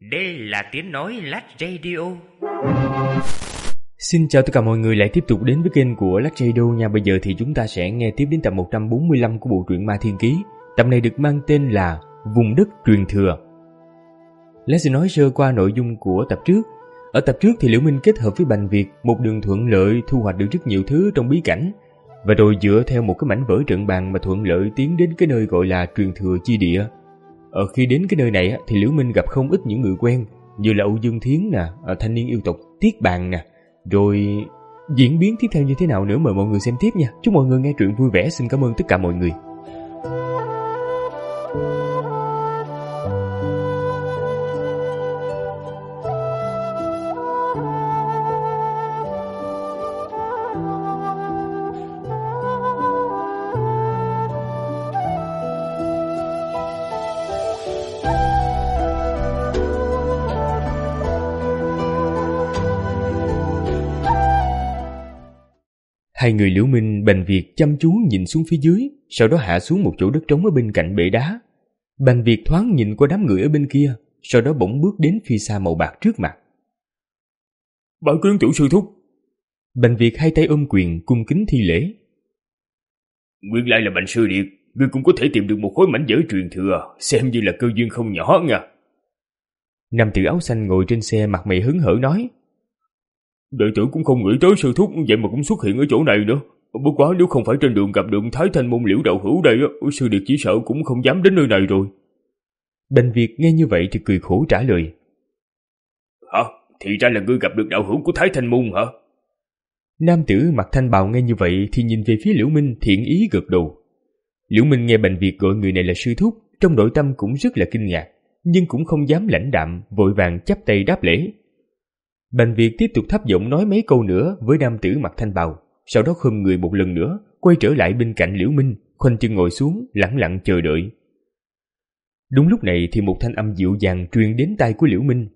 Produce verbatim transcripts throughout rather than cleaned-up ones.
Đây là tiếng nói Lách Radio. Xin chào tất cả mọi người lại tiếp tục đến với kênh của Lách Radio nha. Bây giờ thì chúng ta sẽ nghe tiếp đến tập một trăm bốn mươi lăm của bộ truyện Ma Thiên Ký. Tập này được mang tên là Vùng Đất Truyền Thừa. Lách sẽ nói sơ qua nội dung của tập trước. Ở tập trước thì Liễu Minh kết hợp với Bành Việt một đường thuận lợi thu hoạch được rất nhiều thứ trong bí cảnh, và rồi dựa theo một cái mảnh vỡ trận bàn mà thuận lợi tiến đến cái nơi gọi là Truyền Thừa Chi Địa. Ở khi đến cái nơi này thì Liễu Minh gặp không ít những người quen, như là Âu Dương Thiến nè, thanh niên yêu tộc Tiết Bàn nè. Rồi diễn biến tiếp theo như thế nào nữa mời mọi người xem tiếp nha. Chúc mọi người nghe truyện vui vẻ. Xin cảm ơn tất cả mọi người. Hai người Liễu Minh, Bành Việt chăm chú nhìn xuống phía dưới, sau đó hạ xuống một chỗ đất trống ở bên cạnh bệ đá. Bành Việt thoáng nhìn qua đám người ở bên kia, sau đó bỗng bước đến phi sa màu bạc trước mặt. Bái kiến tiểu sư thúc. Bành Việt hai tay ôm quyền cung kính thi lễ. Nguyên lai là Bành sư điệt, ngươi cũng có thể tìm được một khối mảnh vỡ truyền thừa, xem như là cơ duyên không nhỏ nha. Nam tử áo xanh ngồi trên xe mặt mày hớn hở nói. Đệ tử cũng không nghĩ tới sư thúc vậy mà cũng xuất hiện ở chỗ này nữa. Bất quá nếu không phải trên đường gặp được Thái Thanh Môn Liễu đạo hữu đây, sư điệt chỉ sợ cũng không dám đến nơi này rồi. Bành Việt nghe như vậy thì cười khổ trả lời. Hả? Thì ra là ngươi gặp được đạo hữu của Thái Thanh Môn hả? Nam tử mặc thanh bào nghe như vậy thì nhìn về phía Liễu Minh thiện ý gật đầu. Liễu Minh nghe Bành Việt gọi người này là sư thúc, trong nội tâm cũng rất là kinh ngạc, nhưng cũng không dám lãnh đạm, vội vàng chắp tay đáp lễ. Bành Việt tiếp tục thấp giọng nói mấy câu nữa với nam tử mặc thanh bào, sau đó khom người một lần nữa, quay trở lại bên cạnh Liễu Minh, khoanh chân ngồi xuống, lẳng lặng chờ đợi. Đúng lúc này thì một thanh âm dịu dàng truyền đến tai của Liễu Minh.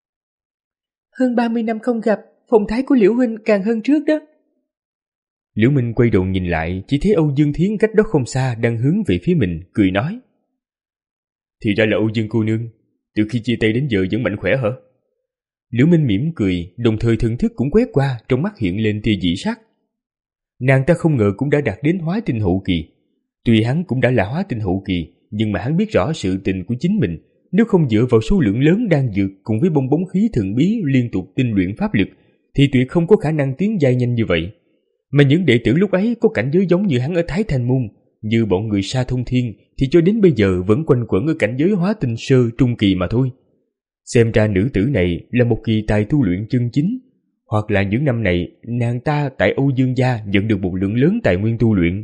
Hơn ba mươi năm không gặp, phong thái của Liễu huynh càng hơn trước đó. Liễu Minh quay đầu nhìn lại, chỉ thấy Âu Dương Thiến cách đó không xa đang hướng về phía mình, cười nói. Thì ra là Âu Dương cô nương, từ khi chia tay đến giờ vẫn mạnh khỏe hả? Liễu Minh mỉm cười, đồng thời thần thức cũng quét qua, trong mắt hiện lên tia dị sắc. Nàng ta không ngờ cũng đã đạt đến hóa tinh hậu kỳ. Tuy hắn cũng đã là hóa tinh hậu kỳ, nhưng mà hắn biết rõ sự tình của chính mình, nếu không dựa vào số lượng lớn đan dược cùng với bong bóng khí thần bí liên tục tinh luyện pháp lực, thì tuyệt không có khả năng tiến giai nhanh như vậy. Mà những đệ tử lúc ấy có cảnh giới giống như hắn ở Thái Thanh Môn, như bọn người Sa Thông Thiên, thì cho đến bây giờ vẫn quanh quẩn ở cảnh giới hóa tinh sơ trung kỳ mà thôi. Xem ra nữ tử này là một kỳ tài tu luyện chân chính, hoặc là những năm này nàng ta tại Âu Dương gia nhận được một lượng lớn tài nguyên tu luyện.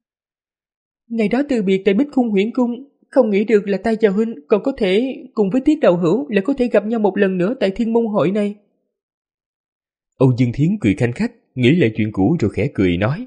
Ngày đó từ biệt tại Bích Khung Huyễn Cung, không nghĩ được là ta và huynh còn có thể cùng với Tiết đạo hữu lại có thể gặp nhau một lần nữa tại Thiên Môn hội này. Âu Dương Thiến cười khanh khách, nghĩ lại chuyện cũ rồi khẽ cười nói.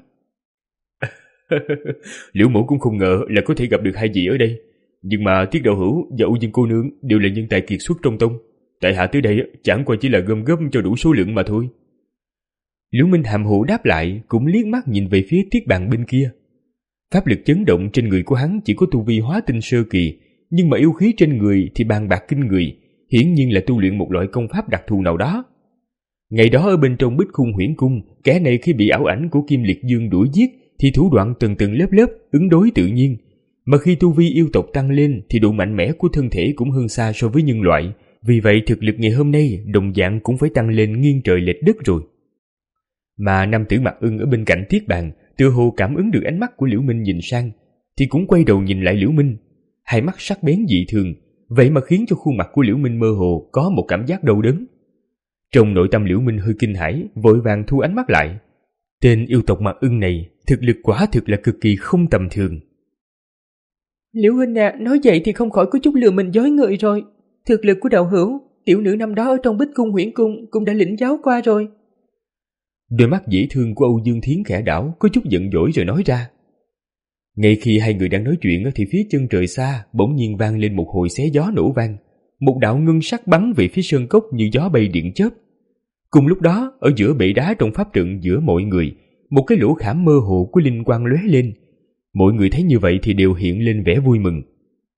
Liễu mẫu cũng không ngờ là có thể gặp được hai vị ở đây. Nhưng mà Tiết đạo hữu và Âu Dương cô nương đều là nhân tài kiệt xuất trong tông. Tại hạ tới đây chẳng qua chỉ là gom góp cho đủ số lượng mà thôi. Liễu Minh hàm hồ đáp lại, cũng liếc mắt nhìn về phía Tiết Bàn bên kia. Pháp lực chấn động trên người của hắn chỉ có tu vi hóa tinh sơ kỳ, nhưng mà yêu khí trên người thì bàn bạc kinh người, hiển nhiên là tu luyện một loại công pháp đặc thù nào đó. Ngày đó ở bên trong Bích Khung Huyễn Cung, kẻ này khi bị ảo ảnh của Kim Liệt Dương đuổi giết thì thủ đoạn từng từng lớp lớp, ứng đối tự nhiên. Mà khi tu vi yêu tộc tăng lên thì độ mạnh mẽ của thân thể cũng hơn xa so với nhân loại. Vì vậy thực lực ngày hôm nay đồng dạng cũng phải tăng lên nghiêng trời lệch đất rồi. Mà nam tử Mặc Ưng ở bên cạnh Tiết Bàn tựa hồ cảm ứng được ánh mắt của Liễu Minh nhìn sang, thì cũng quay đầu nhìn lại Liễu Minh. Hai mắt sắc bén dị thường, vậy mà khiến cho khuôn mặt của Liễu Minh mơ hồ có một cảm giác đau đớn. Trong nội tâm Liễu Minh hơi kinh hãi, vội vàng thu ánh mắt lại. Tên yêu tộc Mặc Ưng này thực lực quả thực là cực kỳ không tầm thường. Liễu huynh à, nói vậy thì không khỏi có chút lừa mình dối người rồi. Thực lực của đạo hữu, tiểu nữ năm đó ở trong Bích Cung Huyễn Cung cũng đã lĩnh giáo qua rồi. Đôi mắt dễ thương của Âu Dương Thiến khẽ đảo, có chút giận dỗi rồi nói ra. Ngay khi hai người đang nói chuyện thì phía chân trời xa bỗng nhiên vang lên một hồi xé gió nổ vang. Một đạo ngân sắc bắn về phía sơn cốc như gió bay điện chớp. Cùng lúc đó, ở giữa bệ đá trong pháp trận giữa mọi người, một cái lỗ khảm mơ hồ của linh quang lóe lên. Mọi người thấy như vậy thì đều hiện lên vẻ vui mừng.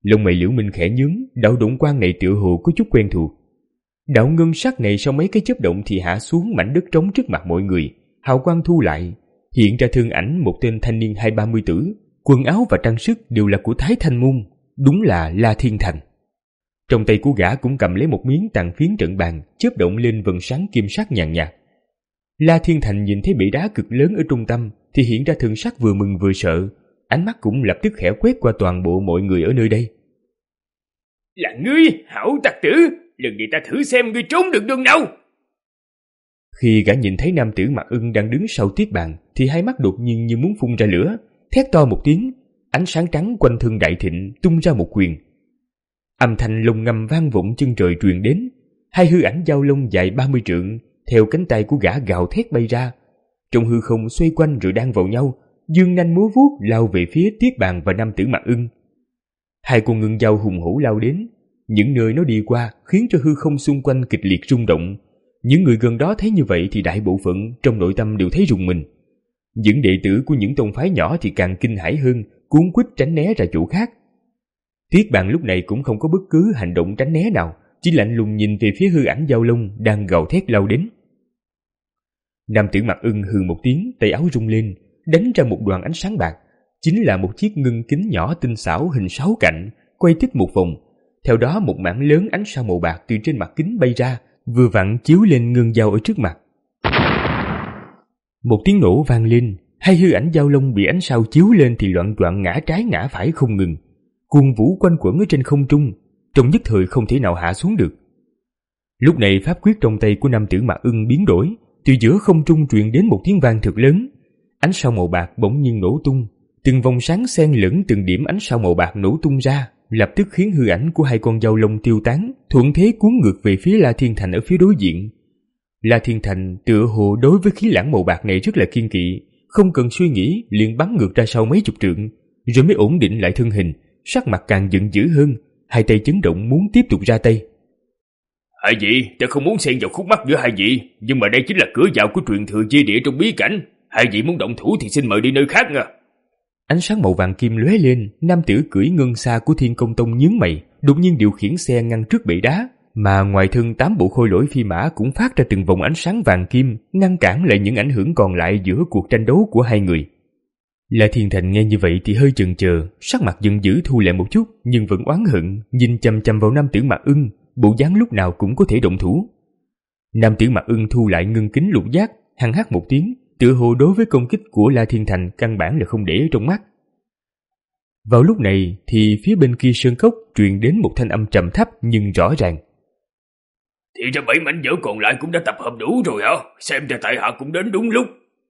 Lông mày Liễu Minh khẽ nhướng, đạo đụng quang này tựa hồ có chút quen thuộc. Đạo ngân sắc này sau mấy cái chớp động thì hạ xuống mảnh đất trống trước mặt mọi người, hào quang thu lại, hiện ra thân ảnh một tên thanh niên hai ba mươi tuổi, quần áo và trang sức đều là của Thái Thanh môn, đúng là La Thiên Thành. Trong tay của gã cũng cầm lấy một miếng tàn phiến trận bàn, chớp động lên vầng sáng kim sắc nhàn nhạt. La Thiên Thành nhìn thấy bể đá cực lớn ở trung tâm thì hiện ra thần sắc vừa mừng vừa sợ, ánh mắt cũng lập tức khẽ quét qua toàn bộ mọi người ở nơi đây. Là ngươi, hảo tặc tử, lần này ta thử xem ngươi trốn được đường nào. Khi gã nhìn thấy nam tử Mặc Ưng đang đứng sau tiết bàn thì hai mắt đột nhiên như muốn phun ra lửa, thét to một tiếng, ánh sáng trắng quanh thân đại thịnh tung ra một quyền. Âm thanh lồng ngầm vang vọng chân trời truyền đến, hai hư ảnh giao long dài ba mươi trượng theo cánh tay của gã gào thét bay ra, trong hư không xoay quanh rồi đan vào nhau, dương nanh múa vuốt lao về phía tiết bàn và nam tử Mặc Ưng. Hai con ngân dao hùng hổ lao đến, những nơi nó đi qua khiến cho hư không xung quanh kịch liệt rung động. Những người gần đó thấy như vậy thì đại bộ phận trong nội tâm đều thấy rùng mình. Những đệ tử của những tông phái nhỏ thì càng kinh hãi hơn, cuống quýt tránh né ra chỗ khác. Tiết bàn lúc này cũng không có bất cứ hành động tránh né nào, chỉ lạnh lùng nhìn về phía hư ảnh giao long đang gào thét lao đến. Nam tử Mặc Ưng hừ một tiếng, tay áo rung lên, đánh ra một đoàn ánh sáng bạc, chính là một chiếc ngân kính nhỏ tinh xảo hình sáu cạnh, quay tích một vòng. Theo đó một mảng lớn ánh sao màu bạc từ trên mặt kính bay ra, vừa vặn chiếu lên ngân dao ở trước mặt. Một tiếng nổ vang lên, hai hư ảnh giao long bị ánh sao chiếu lên thì loạn choạng ngã trái ngã phải không ngừng, cuồng vũ quanh quẩn ở trên không trung, trong nhất thời không thể nào hạ xuống được. Lúc này pháp quyết trong tay của nam tử Mặc Ưng biến đổi, từ giữa không trung truyền đến một tiếng vang thật lớn, ánh sao màu bạc bỗng nhiên nổ tung, từng vòng sáng xen lẫn từng điểm ánh sao màu bạc nổ tung ra, lập tức khiến hư ảnh của hai con dao long tiêu tán, thuận thế cuốn ngược về phía La Thiên Thành ở phía đối diện. La Thiên Thành tựa hồ đối với khí lãng màu bạc này rất là kiên kỵ, không cần suy nghĩ liền bắn ngược ra sau mấy chục trượng, rồi mới ổn định lại thân hình, sắc mặt càng giận dữ hơn, hai tay chấn động muốn tiếp tục ra tay. Hai vị, ta không muốn xen vào khúc mắc giữa hai vị, nhưng mà đây chính là cửa vào của truyền thừa chia địa trong bí cảnh. Hai vị muốn động thủ thì xin mời đi nơi khác nha. Ánh sáng màu vàng kim lóe lên, nam tử cưỡi ngân xa của Thiên Công Tông nhướng mày, đột nhiên điều khiển xe ngăn trước bệ đá, mà ngoài thân tám bộ khôi lỗi phi mã cũng phát ra từng vòng ánh sáng vàng kim, ngăn cản lại những ảnh hưởng còn lại giữa cuộc tranh đấu của hai người. La Thiên Thành nghe như vậy thì hơi chần chờ, sắc mặt giận dữ thu lại một chút, nhưng vẫn oán hận, nhìn chằm chằm vào nam tử Mặc Ưng, bộ dáng lúc nào cũng có thể động thủ. Nam tử Mặc Ưng thu lại ngân kính lục giác, hăng hắc một tiếng, tựa hồ đối với công kích của La Thiên Thành căn bản là không để ở trong mắt. Vào lúc này thì phía bên kia sơn cốc truyền đến một thanh âm trầm thấp nhưng rõ ràng. Thì ra bảy mảnh vỡ còn lại cũng đã tập hợp đủ rồi hả? Xem ra tại hạ cũng đến đúng lúc.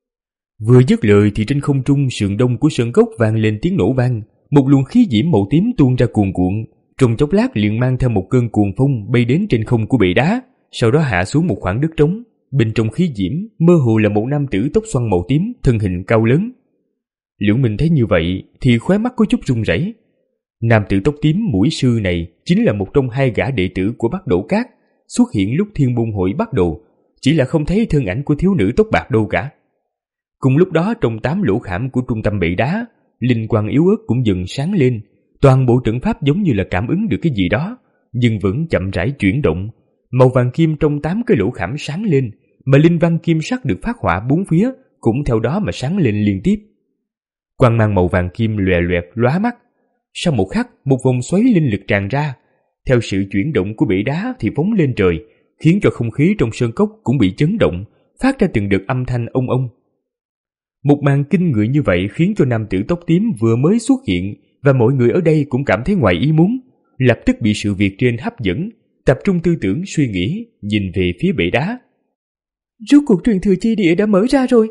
Vừa dứt lời thì trên không trung sườn đông của sơn cốc vang lên tiếng nổ vang, một luồng khí diễm màu tím tuôn ra cuồn cuộn, trong chốc lát liền mang theo một cơn cuồng phong bay đến trên không của bệ đá, sau đó hạ xuống một khoảng đất trống. Bên trong khí diễm mơ hồ là một nam tử tóc xoăn màu tím, thân hình cao lớn. Liễu Minh thấy như vậy thì khóe mắt có chút run rẩy. Nam tử tóc tím mũi sư này chính là một trong hai gã đệ tử của Bắc Đỗ Cát, xuất hiện lúc Thiên Môn hội bắt đầu, chỉ là không thấy thân ảnh của thiếu nữ tóc bạc đâu cả. Cùng lúc đó trong tám lỗ khảm của trung tâm bệ đá, linh quang yếu ớt cũng dần sáng lên, toàn bộ trận pháp giống như là cảm ứng được cái gì đó, nhưng vẫn chậm rãi chuyển động. Màu vàng kim trong tám cái lỗ khảm sáng lên, mà linh văn kim sắc được phát họa bốn phía cũng theo đó mà sáng lên liên tiếp. Quang mang màu vàng kim lòe loẹt lóa mắt. Sau một khắc, một vòng xoáy linh lực tràn ra, theo sự chuyển động của bể đá thì phóng lên trời, khiến cho không khí trong sơn cốc cũng bị chấn động, phát ra từng đợt âm thanh ông ông. Một màn kinh người như vậy khiến cho nam tử tóc tím vừa mới xuất hiện và mọi người ở đây cũng cảm thấy ngoài ý muốn, lập tức bị sự việc trên hấp dẫn, tập trung tư tưởng suy nghĩ, nhìn về phía bể đá. Rốt cuộc truyền thừa chi địa đã mở ra rồi.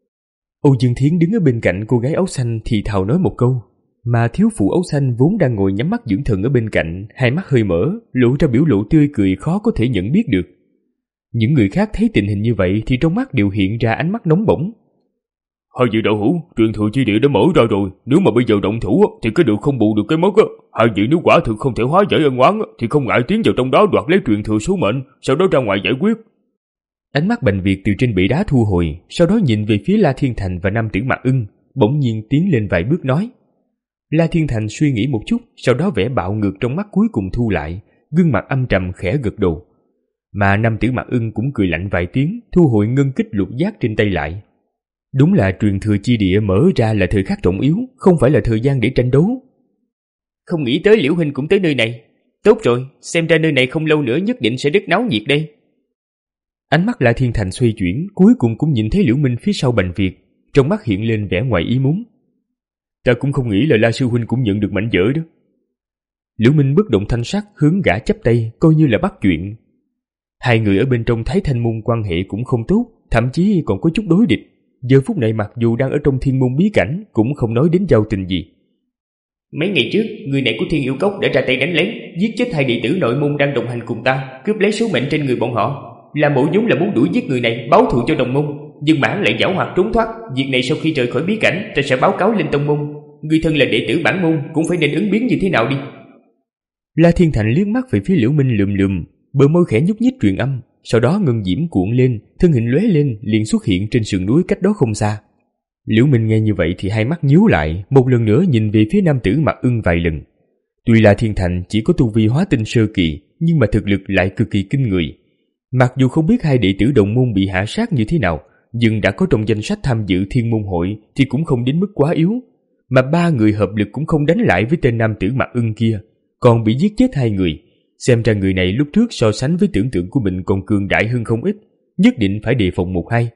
Âu Dương Thiến đứng ở bên cạnh cô gái áo xanh thì thào nói một câu, mà thiếu phụ áo xanh vốn đang ngồi nhắm mắt dưỡng thần ở bên cạnh, hai mắt hơi mở, lộ ra biểu lộ tươi cười khó có thể nhận biết được. Những người khác thấy tình hình như vậy thì trong mắt đều hiện ra ánh mắt nóng bỏng. Hai vị đạo hữu, truyền thừa chi địa đã mở ra rồi, nếu mà bây giờ động thủ thì cái được không bù được cái mất. Hai vị nếu quả thực không thể hóa giải ân oán thì không ngại tiến vào trong đó đoạt lấy truyền thừa số mệnh, sau đó ra ngoài giải quyết. Ánh mắt Bành Việt từ trên bệ đá thu hồi, sau đó nhìn về phía La Thiên Thành và nam tử Mặc Ưng, bỗng nhiên tiến lên vài bước nói. La Thiên Thành suy nghĩ một chút, sau đó vẻ bạo ngược trong mắt cuối cùng thu lại, gương mặt âm trầm khẽ gật đầu. Mà nam tử Mặt Ưng cũng cười lạnh vài tiếng, thu hồi ngân kích lục giác trên tay lại. Đúng là truyền thừa chi địa mở ra là thời khắc trọng yếu, không phải là thời gian để tranh đấu. Không nghĩ tới Liễu huynh cũng tới nơi này. Tốt rồi, xem ra nơi này không lâu nữa nhất định sẽ rất náo nhiệt đây. Ánh mắt La Thiên Thành xoay chuyển, cuối cùng cũng nhìn thấy Liễu Minh phía sau Bành Việt, trong mắt hiện lên vẻ ngoài ý muốn. Ta cũng không nghĩ là La sư huynh cũng nhận được mảnh vỡ đó. Liễu Minh bất động thanh sắc hướng gã chắp tay, coi như là bắt chuyện. Hai người ở bên trong Thái Thanh môn quan hệ cũng không tốt, thậm chí còn có chút đối địch. Giờ phút này mặc dù đang ở trong thiên môn bí cảnh, cũng không nói đến giao tình gì. Mấy ngày trước, người này của Thiên Yêu Cốc đã ra tay đánh lén, giết chết hai đệ tử nội môn đang đồng hành cùng ta, cướp lấy số mệnh trên người bọn họ. Là Mộ vốn là muốn đuổi giết người này, báo thù cho đồng môn, nhưng mà hắn lại giảo hoạt trốn thoát. Việc này sau khi rời khỏi bí cảnh, ta sẽ báo cáo lên tông môn. Người thân là đệ tử bản môn, cũng phải nên ứng biến như thế nào đi. La Thiên Thành liếc mắt về phía Liễu Minh lườm lườm, bờ môi khẽ nhúc nhích truyền âm, sau đó ngân diễm cuộn lên, thân hình lóe lên liền xuất hiện trên sườn núi cách đó không xa. Liễu Minh nghe như vậy thì hai mắt nhíu lại, một lần nữa nhìn về phía nam tử Mặt Ưng vài lần. Tuy La Thiên Thành chỉ có tu vi hóa tinh sơ kỳ, nhưng mà thực lực lại cực kỳ kinh người. Mặc dù không biết hai đệ tử đồng môn bị hạ sát như thế nào, nhưng đã có trong danh sách tham dự thiên môn hội thì cũng không đến mức quá yếu. Mà ba người hợp lực cũng không đánh lại với tên nam tử Mặt Ưng kia, còn bị giết chết hai người. Xem ra người này lúc trước so sánh với tưởng tượng của mình còn cường đại hơn không ít, nhất định phải đề phòng một hai.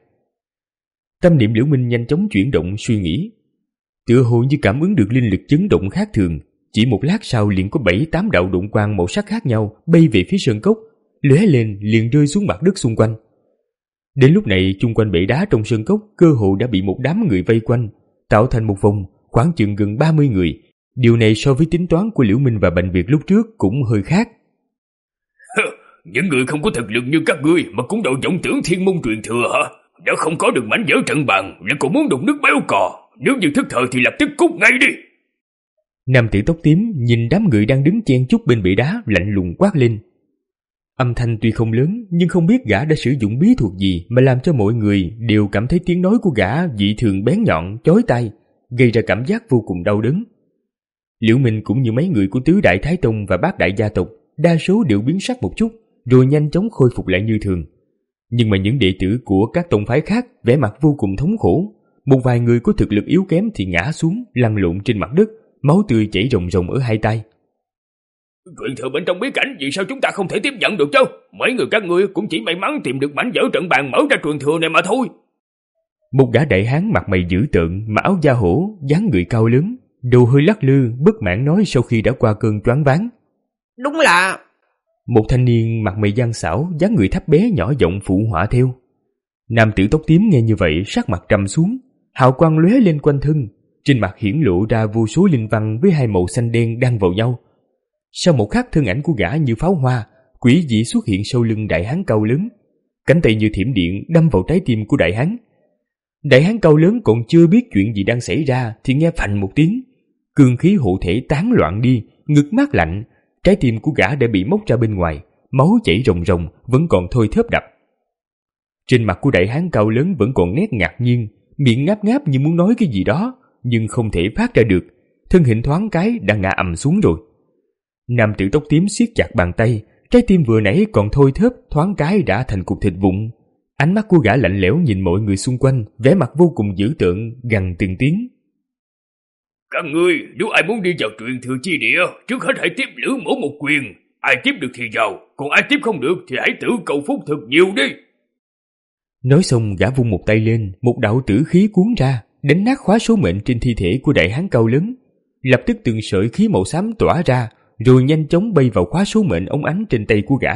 Tâm niệm Liễu Minh nhanh chóng chuyển động suy nghĩ. Tựa hồ như cảm ứng được linh lực chấn động khác thường, chỉ một lát sau liền có bảy tám đạo độn quang màu sắc khác nhau bay về phía sơn cốc, lóe lên liền rơi xuống mặt đất xung quanh. Đến lúc này chung quanh bể đá trong sơn cốc cơ hồ đã bị một đám người vây quanh, tạo thành một vòng khoảng chừng gần ba mươi người. Điều này so với tính toán của Liễu Minh và Bành Việt lúc trước cũng hơi khác. Những người không có thực lực như các ngươi mà cũng đầu vọng tưởng thiên môn truyền thừa hả? Đã không có được mảnh vỡ trận bàn, lại còn muốn đục nước béo cò. Nếu như thức thời thì lập tức cút ngay đi. Nam tử tóc tím nhìn đám người đang đứng chen chúc bên bể đá, lạnh lùng quát lên. Âm thanh tuy không lớn, nhưng không biết gã đã sử dụng bí thuật gì mà làm cho mọi người đều cảm thấy tiếng nói của gã dị thường bén nhọn, chói tai, gây ra cảm giác vô cùng đau đớn. Liễu Minh cũng như mấy người của tứ đại Thái Tông và bát đại gia tộc, đa số đều biến sắc một chút, rồi nhanh chóng khôi phục lại như thường. Nhưng mà những đệ tử của các tông phái khác vẻ mặt vô cùng thống khổ. Một vài người có thực lực yếu kém thì ngã xuống, lăn lộn trên mặt đất, máu tươi chảy ròng ròng ở hai tay. Truyền thừa bên trong bí cảnh, vì sao chúng ta không thể tiếp nhận được chứ? Mấy người các ngươi cũng chỉ may mắn tìm được mảnh vỡ trận bàn mở ra truyền thừa này mà thôi. Một gã đại hán mặt mày dữ tợn, mà áo da hổ, dáng người cao lớn, đầu hơi lắc lư, bất mãn nói sau khi đã qua cơn choáng váng. Đúng là... Một thanh niên mặt mày gian xảo, dáng người thấp bé nhỏ giọng phụ họa theo. Nam tử tóc tím nghe như vậy sắc mặt trầm xuống, hào quang lóe lên quanh thân, trên mặt hiển lộ ra vô số linh văn với hai màu xanh đen đan vào nhau. Sau một khắc thân ảnh của gã như pháo hoa, quỷ dị xuất hiện sau lưng đại hán cao lớn, cánh tay như thiểm điện đâm vào trái tim của đại hán. Đại hán cao lớn còn chưa biết chuyện gì đang xảy ra thì nghe phành một tiếng, cương khí hộ thể tán loạn đi, ngực mát lạnh, trái tim của gã đã bị móc ra bên ngoài, máu chảy ròng ròng vẫn còn thôi thớp đập. Trên mặt của đại hán cao lớn vẫn còn nét ngạc nhiên, miệng ngáp ngáp như muốn nói cái gì đó, nhưng không thể phát ra được, thân hình thoáng cái đã ngã ầm xuống rồi. Nam tử tóc tím siết chặt bàn tay, trái tim vừa nãy còn thôi thớp thoáng cái đã thành cục thịt vụn. Ánh mắt của gã lạnh lẽo nhìn mọi người xung quanh, vẻ mặt vô cùng dữ tợn, gằn từng tiếng. Các ngươi, nếu ai muốn đi vào truyền thừa chi địa, trước hết hãy tiếp Lữ Mỗ một quyền. Ai tiếp được thì vào, còn ai tiếp không được thì hãy tự cầu phúc thật nhiều đi. Nói xong gã vung một tay lên, một đạo tử khí cuốn ra, đánh nát khóa số mệnh trên thi thể của đại hán cao lớn. Lập tức từng sợi khí màu xám tỏa ra, rồi nhanh chóng bay vào khóa số mệnh óng ánh trên tay của gã.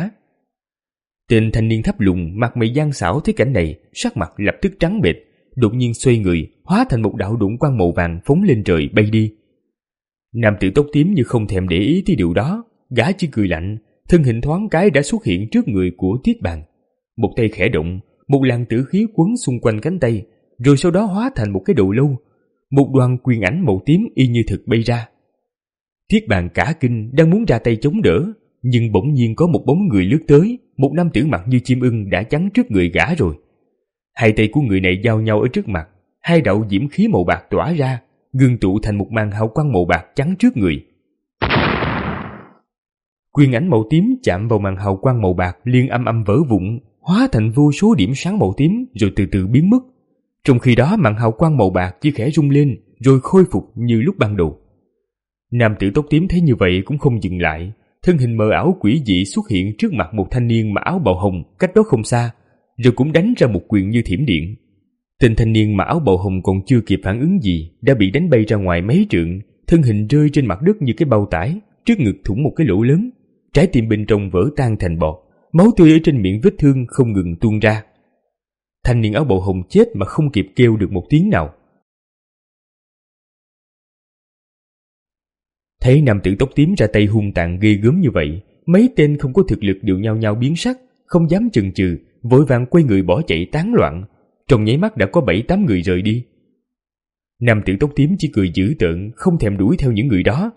Tên thanh niên thấp lùn, mặt mày gian xảo thấy cảnh này, sắc mặt lập tức trắng bệch, đột nhiên xoay người, hóa thành một đạo độn quang màu vàng phóng lên trời bay đi. Nam tử tóc tím như không thèm để ý tới điều đó, gã chỉ cười lạnh, thân hình thoáng cái đã xuất hiện trước người của Tiết Bàn. Một tay khẽ động, một làn tử khí quấn xung quanh cánh tay, rồi sau đó hóa thành một cái đầu lâu, một đoàn quyền ảnh màu tím y như thực bay ra. Tiết Bàn cả kinh đang muốn ra tay chống đỡ, nhưng bỗng nhiên có một bóng người lướt tới, một nam tử mặt như chim ưng đã chắn trước người gã rồi. Hai tay của người này giao nhau ở trước mặt, hai đạo diễm khí màu bạc tỏa ra, ngưng tụ thành một màn hào quang màu bạc chắn trước người. Quyền ảnh màu tím chạm vào màn hào quang màu bạc liền âm âm vỡ vụn, hóa thành vô số điểm sáng màu tím rồi từ từ biến mất. Trong khi đó màn hào quang màu bạc chỉ khẽ rung lên rồi khôi phục như lúc ban đầu. Nam tử tóc tím thấy như vậy cũng không dừng lại, thân hình mờ ảo quỷ dị xuất hiện trước mặt một thanh niên mặc áo bào hồng cách đó không xa, rồi cũng đánh ra một quyền như thiểm điện. Tên thanh niên mặc áo bào hồng còn chưa kịp phản ứng gì đã bị đánh bay ra ngoài mấy trượng, thân hình rơi trên mặt đất như cái bao tải, trước ngực thủng một cái lỗ lớn, trái tim bên trong vỡ tan thành bọt, máu tươi ở trên miệng vết thương không ngừng tuôn ra. Thanh niên áo bào hồng chết mà không kịp kêu được một tiếng nào. Thấy nam tử tóc tím ra tay hung tàn ghê gớm như vậy, mấy tên không có thực lực đều nhao nhao biến sắc, không dám chần chừ, vội vàng quay người bỏ chạy tán loạn. Trong nháy mắt đã có bảy tám người rời đi. Nam tử tóc tím chỉ cười dữ tợn, không thèm đuổi theo những người đó.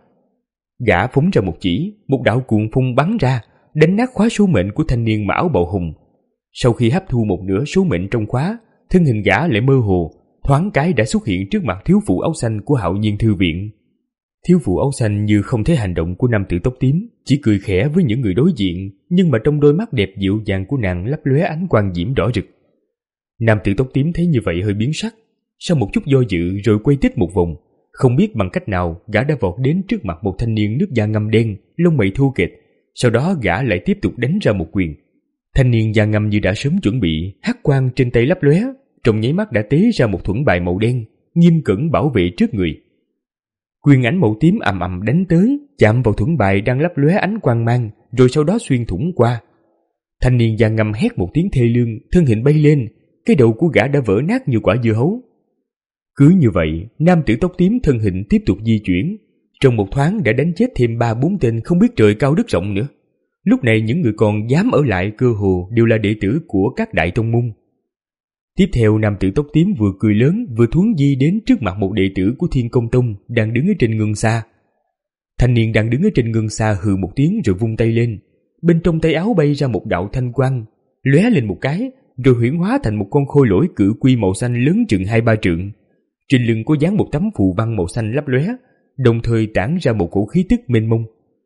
Gã phóng ra một chỉ, một đạo cuồng phong bắn ra, đánh nát khóa số mệnh của thanh niên mặc áo bào hồng. Sau khi hấp thu một nửa số mệnh trong khóa, thân hình gã lại mơ hồ, thoáng cái đã xuất hiện trước mặt thiếu phụ áo xanh của Hạo Nhiên thư viện. Thiếu phụ áo xanh như không thấy hành động của nam tử tóc tím, chỉ cười khẽ với những người đối diện, nhưng mà trong đôi mắt đẹp dịu dàng của nàng lấp lóe ánh quang diễm đỏ rực. Nam tử tóc tím thấy như vậy hơi biến sắc, sau một chút do dự rồi quay tít một vòng, không biết bằng cách nào gã đã vọt đến trước mặt một thanh niên nước da ngăm đen, lông mày thô kệch, sau đó gã lại tiếp tục đánh ra một quyền. Thanh niên da ngăm như đã sớm chuẩn bị, hắc quang trên tay lấp lóe, trong nháy mắt đã tế ra một thuẫn bài màu đen, nghiêm cẩn bảo vệ trước người. Quyền ảnh màu tím ầm ầm đánh tới, chạm vào thuẫn bài đang lấp lóe ánh quang mang, rồi sau đó xuyên thủng qua. Thanh niên da ngăm hét một tiếng thê lương, thân hình bay lên, cái đầu của gã đã vỡ nát như quả dưa hấu. Cứ như vậy, nam tử tóc tím thân hình tiếp tục di chuyển, trong một thoáng đã đánh chết thêm ba bốn tên không biết trời cao đất rộng nữa. Lúc này những người còn dám ở lại cơ hồ đều là đệ tử của các đại tông môn. Tiếp theo nam tử tóc tím vừa cười lớn vừa thuấn di đến trước mặt một đệ tử của Thiên Công Tông đang đứng ở trên ngân xa. Thanh niên đang đứng ở trên ngân xa hừ một tiếng rồi vung tay lên, bên trong tay áo bay ra một đạo thanh quang, lóe lên một cái rồi huyễn hóa thành một con khôi lỗi cự quy màu xanh lớn chừng hai ba trượng. Trên lưng có dán một tấm phù văn màu xanh lấp lóe, đồng thời tản ra một cổ khí tức mênh mông.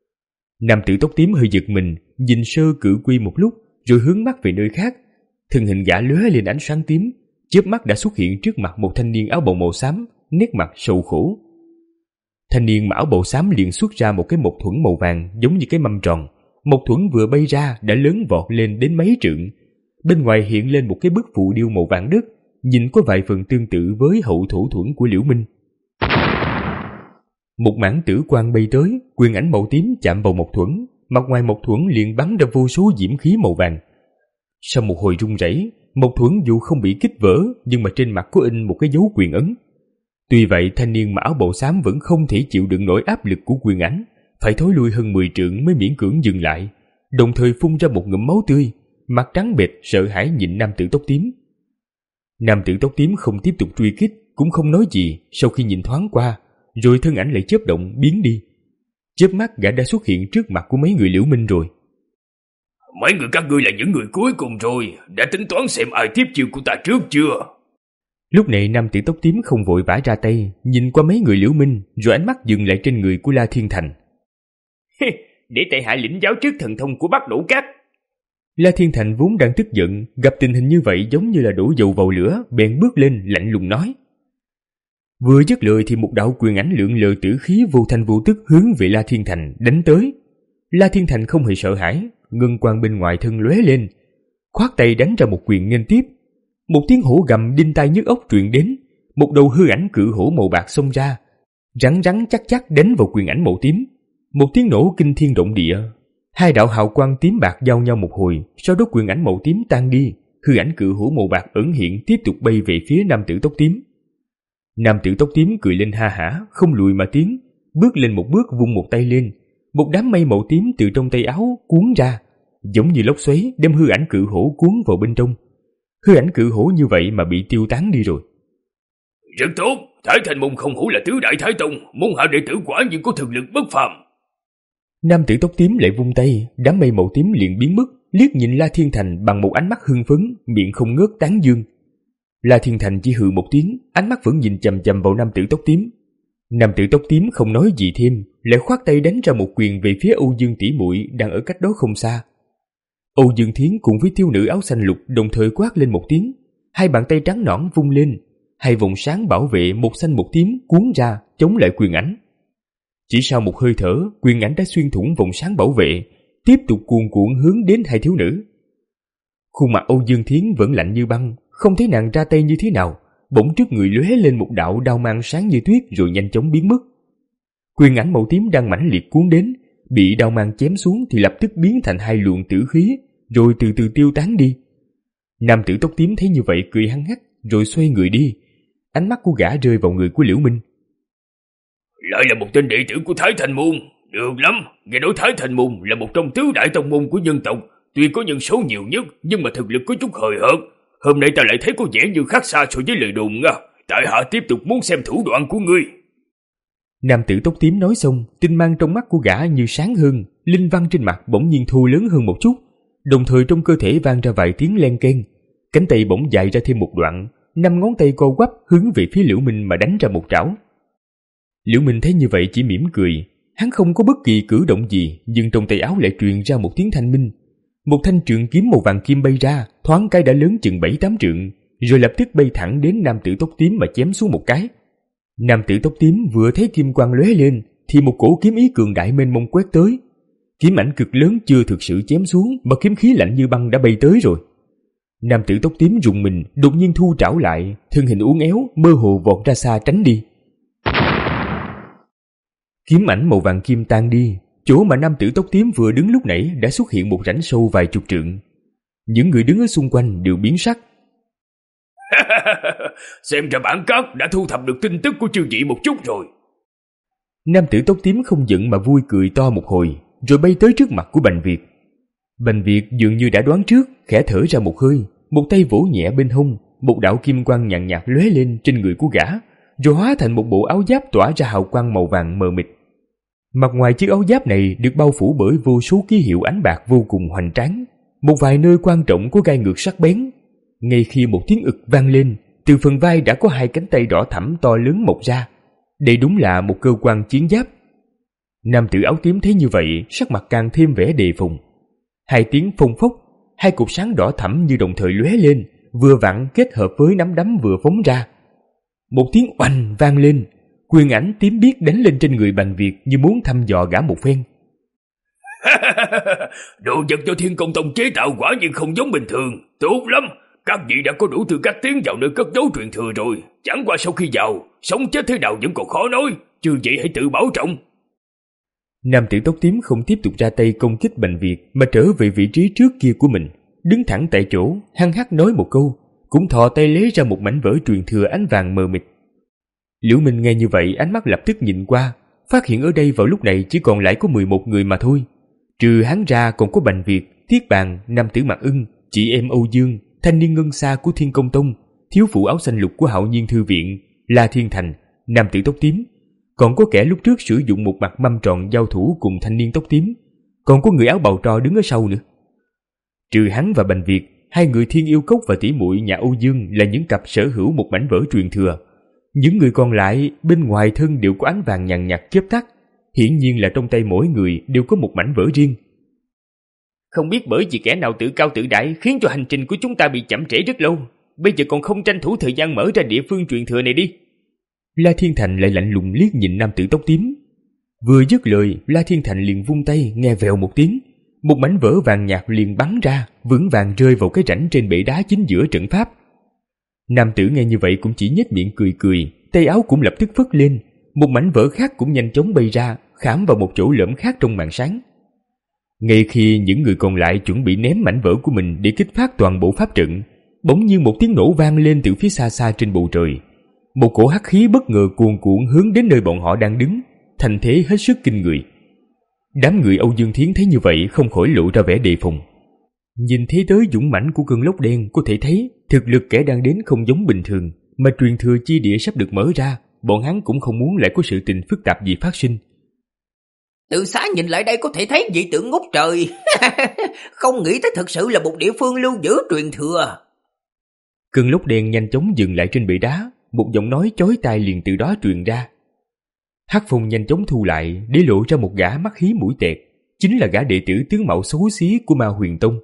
Nam tử tóc tím hơi giật mình, nhìn sơ cự quy một lúc rồi hướng mắt về nơi khác. Thân hình gã lóe lên ánh sáng tím, chớp mắt đã xuất hiện trước mặt một thanh niên áo bào màu xám, nét mặt sầu khổ. Thanh niên áo bào xám liền xuất ra một cái mộc thuẫn màu vàng giống như cái mâm tròn. Mộc thuẫn vừa bay ra đã lớn vọt lên đến mấy trượng. Bên ngoài hiện lên một cái bức phù điêu màu vàng đất, nhìn có vài phần tương tự với hậu thổ thuẫn của Liễu Minh. Một mảng tử quang bay tới, quyền ảnh màu tím chạm vào mộc thuẫn, mặt ngoài mộc thuẫn liền bắn ra vô số diễm khí màu vàng. Sau một hồi rung rẩy, mộc thuẫn dù không bị kích vỡ, nhưng mà trên mặt có in một cái dấu quyền ấn. Tuy vậy, thanh niên mặc áo bào xám vẫn không thể chịu đựng nổi áp lực của quyền ảnh, phải thối lui hơn mười trượng mới miễn cưỡng dừng lại, đồng thời phun ra một ngụm máu tươi, mặt trắng bệch sợ hãi nhìn nam tử tóc tím. Nam tử tóc tím không tiếp tục truy kích, cũng không nói gì. Sau khi nhìn thoáng qua, rồi thân ảnh lại chớp động biến đi. Chớp mắt gã đã xuất hiện trước mặt của mấy người Liễu Minh rồi. Mấy người các ngươi là những người cuối cùng rồi, đã tính toán xem ai tiếp chiêu của ta trước chưa? Lúc này nam tử tóc tím không vội vã ra tay, nhìn qua mấy người Liễu Minh, rồi ánh mắt dừng lại trên người của La Thiên Thành. Để tại hạ lĩnh giáo trước thần thông của Bắc Đổ Cát. La Thiên Thành vốn đang tức giận, gặp tình hình như vậy giống như là đổ dầu vào lửa, bèn bước lên lạnh lùng nói. Vừa dứt lời thì một đạo quyền ảnh lượn lờ tử khí vô thanh vô tức hướng về La Thiên Thành đánh tới. La Thiên Thành không hề sợ hãi, ngân quang bên ngoài thân lóe lên, khoát tay đánh ra một quyền nghênh tiếp. Một tiếng hổ gầm đinh tai nhức óc truyền đến, một đầu hư ảnh cự hổ màu bạc xông ra, rắn rắn chắc chắc đánh vào quyền ảnh màu tím. Một tiếng nổ kinh thiên động địa, hai đạo hào quang tím bạc giao nhau một hồi, sau đó quyền ảnh màu tím tan đi, hư ảnh cự hổ màu bạc ẩn hiện tiếp tục bay về phía nam tử tóc tím. Nam tử tóc tím cười lên ha hả, không lùi mà tiến, bước lên một bước vung một tay lên, một đám mây màu tím từ trong tay áo cuốn ra, giống như lốc xoáy đem hư ảnh cự hổ cuốn vào bên trong. Hư ảnh cự hổ như vậy mà bị tiêu tán đi rồi. Rất tốt, Thái Thành Môn không hổ là tứ đại Thái Tông, môn hạ đệ tử quả nhiên có thực lực bất phàm. Nam tử tóc tím lại vung tay, đám mây màu tím liền biến mất, liếc nhìn La Thiên Thành bằng một ánh mắt hưng phấn, miệng không ngớt tán dương. La Thiên Thành chỉ hừ một tiếng, ánh mắt vẫn nhìn chằm chằm vào nam tử tóc tím. Nam tử tóc tím không nói gì thêm, lại khoát tay đánh ra một quyền về phía Âu Dương tỷ muội đang ở cách đó không xa. Âu Dương Thiến cùng với thiếu nữ áo xanh lục đồng thời quát lên một tiếng, hai bàn tay trắng nõn vung lên, hai vòng sáng bảo vệ một xanh một tím cuốn ra chống lại quyền ảnh. Chỉ sau một hơi thở, quyền ảnh đã xuyên thủng vòng sáng bảo vệ, tiếp tục cuồn cuộn hướng đến hai thiếu nữ. Khuôn mặt Âu Dương Thiến vẫn lạnh như băng, không thấy nàng ra tay như thế nào, bỗng trước người lóe lên một đạo đao mang sáng như tuyết rồi nhanh chóng biến mất. Quyền ảnh màu tím đang mãnh liệt cuốn đến, bị đao mang chém xuống thì lập tức biến thành hai luồng tử khí, rồi từ từ tiêu tán đi. Nam tử tóc tím thấy như vậy cười hăng hắc, rồi xoay người đi. Ánh mắt của gã rơi vào người của Liễu Minh. Lại là một tên đệ tử của Thái Thành Môn. Được lắm, nghe nói Thái Thành Môn là một trong tứ đại tông môn của nhân tộc, tuy có nhân số nhiều nhất nhưng mà thực lực có chút hời hợt. Hôm nay ta lại thấy có vẻ như khác xa so với lời đồn à. Tại hạ tiếp tục muốn xem thủ đoạn của ngươi. Nam tử tóc tím nói xong, tinh mang trong mắt của gã như sáng hơn, linh văn trên mặt bỗng nhiên thu lớn hơn một chút, đồng thời trong cơ thể vang ra vài tiếng len keng, cánh tay bỗng dài ra thêm một đoạn, năm ngón tay co quắp hướng về phía Liễu Minh mà đánh ra một trảo. Liễu Minh thấy như vậy chỉ mỉm cười, hắn không có bất kỳ cử động gì, nhưng trong tay áo lại truyền ra một tiếng thanh minh. Một thanh trường kiếm màu vàng kim bay ra, thoáng cái đã lớn chừng bảy tám trượng, rồi lập tức bay thẳng đến nam tử tóc tím mà chém xuống một cái. Nam tử tóc tím vừa thấy kim quang lóe lên, thì một cổ kiếm ý cường đại mênh mông quét tới. Kiếm ảnh cực lớn chưa thực sự chém xuống, mà kiếm khí lạnh như băng đã bay tới rồi. Nam tử tóc tím rùng mình, đột nhiên thu trảo lại, thân hình uốn éo, mơ hồ vọt ra xa tránh đi. Kiếm ảnh màu vàng kim tan đi, chỗ mà nam tử tóc tím vừa đứng lúc nãy đã xuất hiện một rãnh sâu vài chục trượng. Những người đứng ở xung quanh đều biến sắc. Xem ra bản cát đã thu thập được tin tức của chư vị một chút rồi. Nam tử tóc tím không giận mà vui cười to một hồi, rồi bay tới trước mặt của Bành Việt. Bành Việt dường như đã đoán trước, khẽ thở ra một hơi, một tay vỗ nhẹ bên hông, một đạo kim quang nhàn nhạt lóe lên trên người của gã, rồi hóa thành một bộ áo giáp tỏa ra hào quang màu vàng mờ mịt. Mặt ngoài chiếc áo giáp này được bao phủ bởi vô số ký hiệu ánh bạc vô cùng hoành tráng, một vài nơi quan trọng có gai ngược sắc bén. Ngay khi một tiếng ực vang lên, từ phần vai đã có hai cánh tay đỏ thẫm to lớn mọc ra. Đây đúng là một cơ quan chiến giáp. Nam tử áo tím thấy như vậy, sắc mặt càng thêm vẻ đề phòng. Hai tiếng phông phốc, hai cột sáng đỏ thẫm như đồng thời lóe lên, vừa vặn kết hợp với nắm đấm vừa phóng ra. Một tiếng oanh vang lên, quyền ảnh tím biếc đánh lên trên người Bành Việt như muốn thăm dò gã một phen. Đồ vật do Thiên Công Tông chế tạo quả nhiên không giống bình thường, tốt lắm. Các vị đã có đủ tư cách tiến vào nơi cất giấu truyền thừa rồi. Chẳng qua sau khi vào, sống chết thế nào vẫn còn khó nói. Chư vị hãy tự bảo trọng. Nam tử tóc tím không tiếp tục ra tay công kích Bành Việt, mà trở về vị trí trước kia của mình, đứng thẳng tại chỗ, hăng hắc nói một câu, cũng thò tay lấy ra một mảnh vỡ truyền thừa ánh vàng mờ mịt. Liễu Minh nghe như vậy, ánh mắt lập tức nhìn qua, phát hiện ở đây vào lúc này chỉ còn lại có mười một người mà thôi. Trừ hắn ra còn có Bành Việt, Thiết Bàn, nam tử Mạc Ưng, chị em Âu Dương, thanh niên ngân xa của Thiên Công Tông, thiếu phụ áo xanh lục của Hạo Nhiên Thư Viện, La Thiên Thành, nam tử tóc tím. Còn có kẻ lúc trước sử dụng một mặt mâm tròn giao thủ cùng thanh niên tóc tím. Còn có người áo bào tro đứng ở sau nữa. Trừ hắn và Bành Việt, hai người Thiên Yêu Cốc và tỷ muội nhà Âu Dương là những cặp sở hữu một mảnh vỡ truyền thừa. Những người còn lại bên ngoài thân đều có ánh vàng nhàn nhạt chớp tắt, hiển nhiên là trong tay mỗi người đều có một mảnh vỡ riêng. Không biết bởi vì kẻ nào tự cao tự đại khiến cho hành trình của chúng ta bị chậm trễ rất lâu. Bây giờ còn không tranh thủ thời gian mở ra địa phương truyền thừa này đi. La Thiên Thành lại lạnh lùng liếc nhìn nam tử tóc tím. Vừa dứt lời, La Thiên Thành liền vung tay, nghe vèo một tiếng, một mảnh vỡ vàng nhạt liền bắn ra, vững vàng rơi vào cái rãnh trên bệ đá chính giữa trận pháp. Nam tử nghe như vậy cũng chỉ nhếch miệng cười cười, tay áo cũng lập tức phất lên, một mảnh vỡ khác cũng nhanh chóng bay ra, khảm vào một chỗ lõm khác trong màn sáng. Ngay khi những người còn lại chuẩn bị ném mảnh vỡ của mình để kích phát toàn bộ pháp trận, bỗng nhiên một tiếng nổ vang lên từ phía xa xa trên bầu trời. Một cổ hắc khí bất ngờ cuồn cuộn hướng đến nơi bọn họ đang đứng, thành thế hết sức kinh người. Đám người Âu Dương Thiến thấy như vậy không khỏi lộ ra vẻ đề phòng. Nhìn thế tới dũng mãnh của cơn lốc đen, có thể thấy thực lực kẻ đang đến không giống bình thường, mà truyền thừa chi địa sắp được mở ra, bọn hắn cũng không muốn lại có sự tình phức tạp gì phát sinh. Từ xa nhìn lại đây có thể thấy dị tượng ngút trời. Không nghĩ tới thực sự là một địa phương lưu giữ truyền thừa. Cơn lốc đen nhanh chóng dừng lại trên bệ đá, một giọng nói chói tai liền từ đó truyền ra. Hắc Phong nhanh chóng thu lại để lộ ra một gã mắt hí mũi tẹt, chính là gã đệ tử tướng mạo xấu xí của Ma Huyền Tông.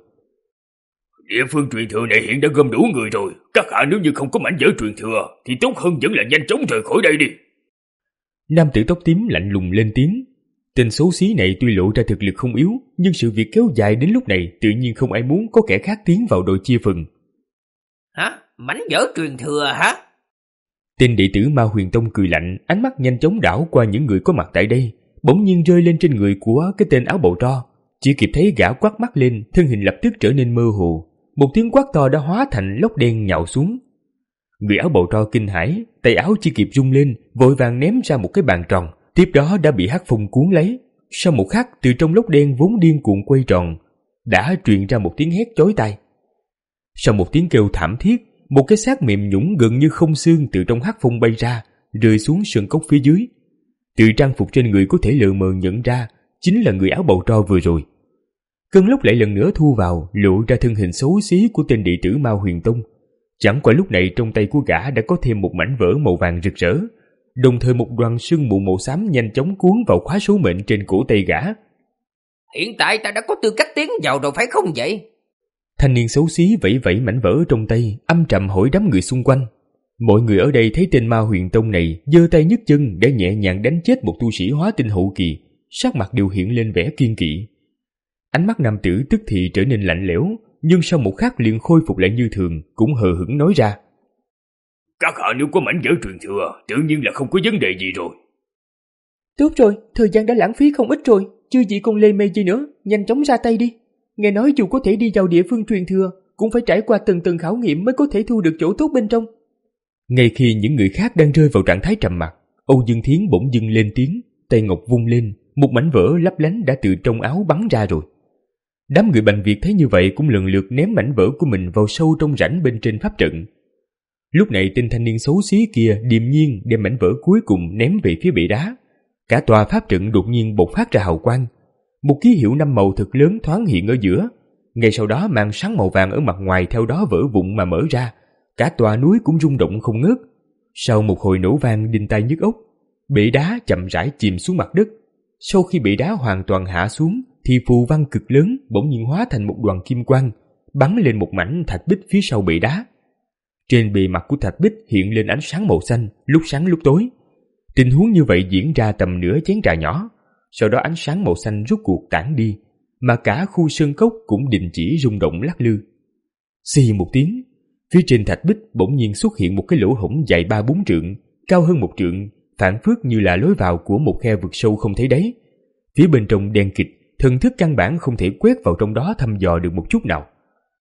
Địa phương truyền thừa này hiện đã gom đủ người rồi, các hạ nếu như không có mảnh vỡ truyền thừa thì tốt hơn vẫn là nhanh chóng rời khỏi đây đi. Nam tử tóc tím lạnh lùng lên tiếng. Tên xấu xí này tuy lộ ra thực lực không yếu, nhưng sự việc kéo dài đến lúc này tự nhiên không ai muốn có kẻ khác tiến vào đội chia phần. Hả? Mảnh vỡ truyền thừa hả? Tên đệ tử Ma Huyền Tông cười lạnh, ánh mắt nhanh chóng đảo qua những người có mặt tại đây, bỗng nhiên rơi lên trên người của cái tên áo bào tro. Chỉ kịp thấy gã quát mắt lên, thân hình lập tức trở nên mơ hồ. Một tiếng quát to đã hóa thành lốc đen nhào xuống. Người áo bào tro kinh hãi, tay áo chỉ kịp rung lên, vội vàng ném ra một cái bàn tròn, tiếp đó đã bị Hắc Phong cuốn lấy. Sau một khắc, từ trong lốc đen vốn điên cuồng quay tròn, đã truyền ra một tiếng hét chói tai. Sau một tiếng kêu thảm thiết, một cái xác mềm nhũn gần như không xương từ trong Hắc Phong bay ra, rơi xuống sơn cốc phía dưới. Từ trang phục trên người có thể lờ mờ nhận ra chính là người áo bào tro vừa rồi. Cơn lốc lại lần nữa thu vào, lộ ra thân hình xấu xí của tên đệ tử Ma Huyền Tông. Chẳng qua lúc này trong tay của gã đã có thêm một mảnh vỡ màu vàng rực rỡ, đồng thời một đoàn sương mù màu xám nhanh chóng cuốn vào khóa số mệnh trên cổ tay gã. Hiện tại ta đã có tư cách tiến vào rồi phải không vậy? Thanh niên xấu xí vẫy vẫy mảnh vỡ trong tay, âm trầm hỏi đám người xung quanh. Mọi người ở đây thấy tên Ma Huyền Tông này giơ tay nhấc chân để nhẹ nhàng đánh chết một tu sĩ hóa tinh hậu kỳ, sắc mặt đều hiện lên vẻ kiên kỵ. Ánh mắt nam tử tức thì trở nên lạnh lẽo, nhưng sau một khắc liền khôi phục lại như thường, cũng hờ hững nói ra. Các hạ nếu có mảnh vỡ truyền thừa, tự nhiên là không có vấn đề gì rồi. Tốt rồi, thời gian đã lãng phí không ít rồi, chưa gì còn lê mê gì nữa, nhanh chóng ra tay đi. Nghe nói dù có thể đi vào địa phương truyền thừa, cũng phải trải qua từng từng khảo nghiệm mới có thể thu được chỗ tốt bên trong. Ngay khi những người khác đang rơi vào trạng thái trầm mặc, Âu Dương Thiến bỗng dưng lên tiếng, tay ngọc vung lên, một mảnh vỡ lấp lánh đã từ trong áo bắn ra rồi. Đám người Bành Việt thấy như vậy cũng lần lượt ném mảnh vỡ của mình vào sâu trong rãnh bên trên pháp trận. Lúc này tên thanh niên xấu xí kia điềm nhiên đem mảnh vỡ cuối cùng ném về phía bệ đá. Cả tòa pháp trận đột nhiên bộc phát ra hào quang. Một ký hiệu năm màu thật lớn thoáng hiện ở giữa. Ngay sau đó màn sáng màu vàng ở mặt ngoài theo đó vỡ vụn mà mở ra. Cả tòa núi cũng rung động không ngớt. Sau một hồi nổ vang đinh tai nhức óc, bệ đá chậm rãi chìm xuống mặt đất. Sau khi bệ đá hoàn toàn hạ xuống, thì phù văn cực lớn bỗng nhiên hóa thành một đoàn kim quang, bắn lên một mảnh thạch bích phía sau bệ đá. Trên bề mặt của thạch bích hiện lên ánh sáng màu xanh, lúc sáng lúc tối. Tình huống như vậy diễn ra tầm nửa chén trà nhỏ, sau đó ánh sáng màu xanh rút cuộc tản đi, mà cả khu sơn cốc cũng đình chỉ rung động lắc lư. Xì một tiếng, phía trên thạch bích bỗng nhiên xuất hiện một cái lỗ hổng dài ba bốn trượng, cao hơn một trượng, phản phất như là lối vào của một khe vực sâu không thấy đáy. Phía bên trong đen kịt, thần thức căn bản không thể quét vào trong đó thăm dò được một chút nào.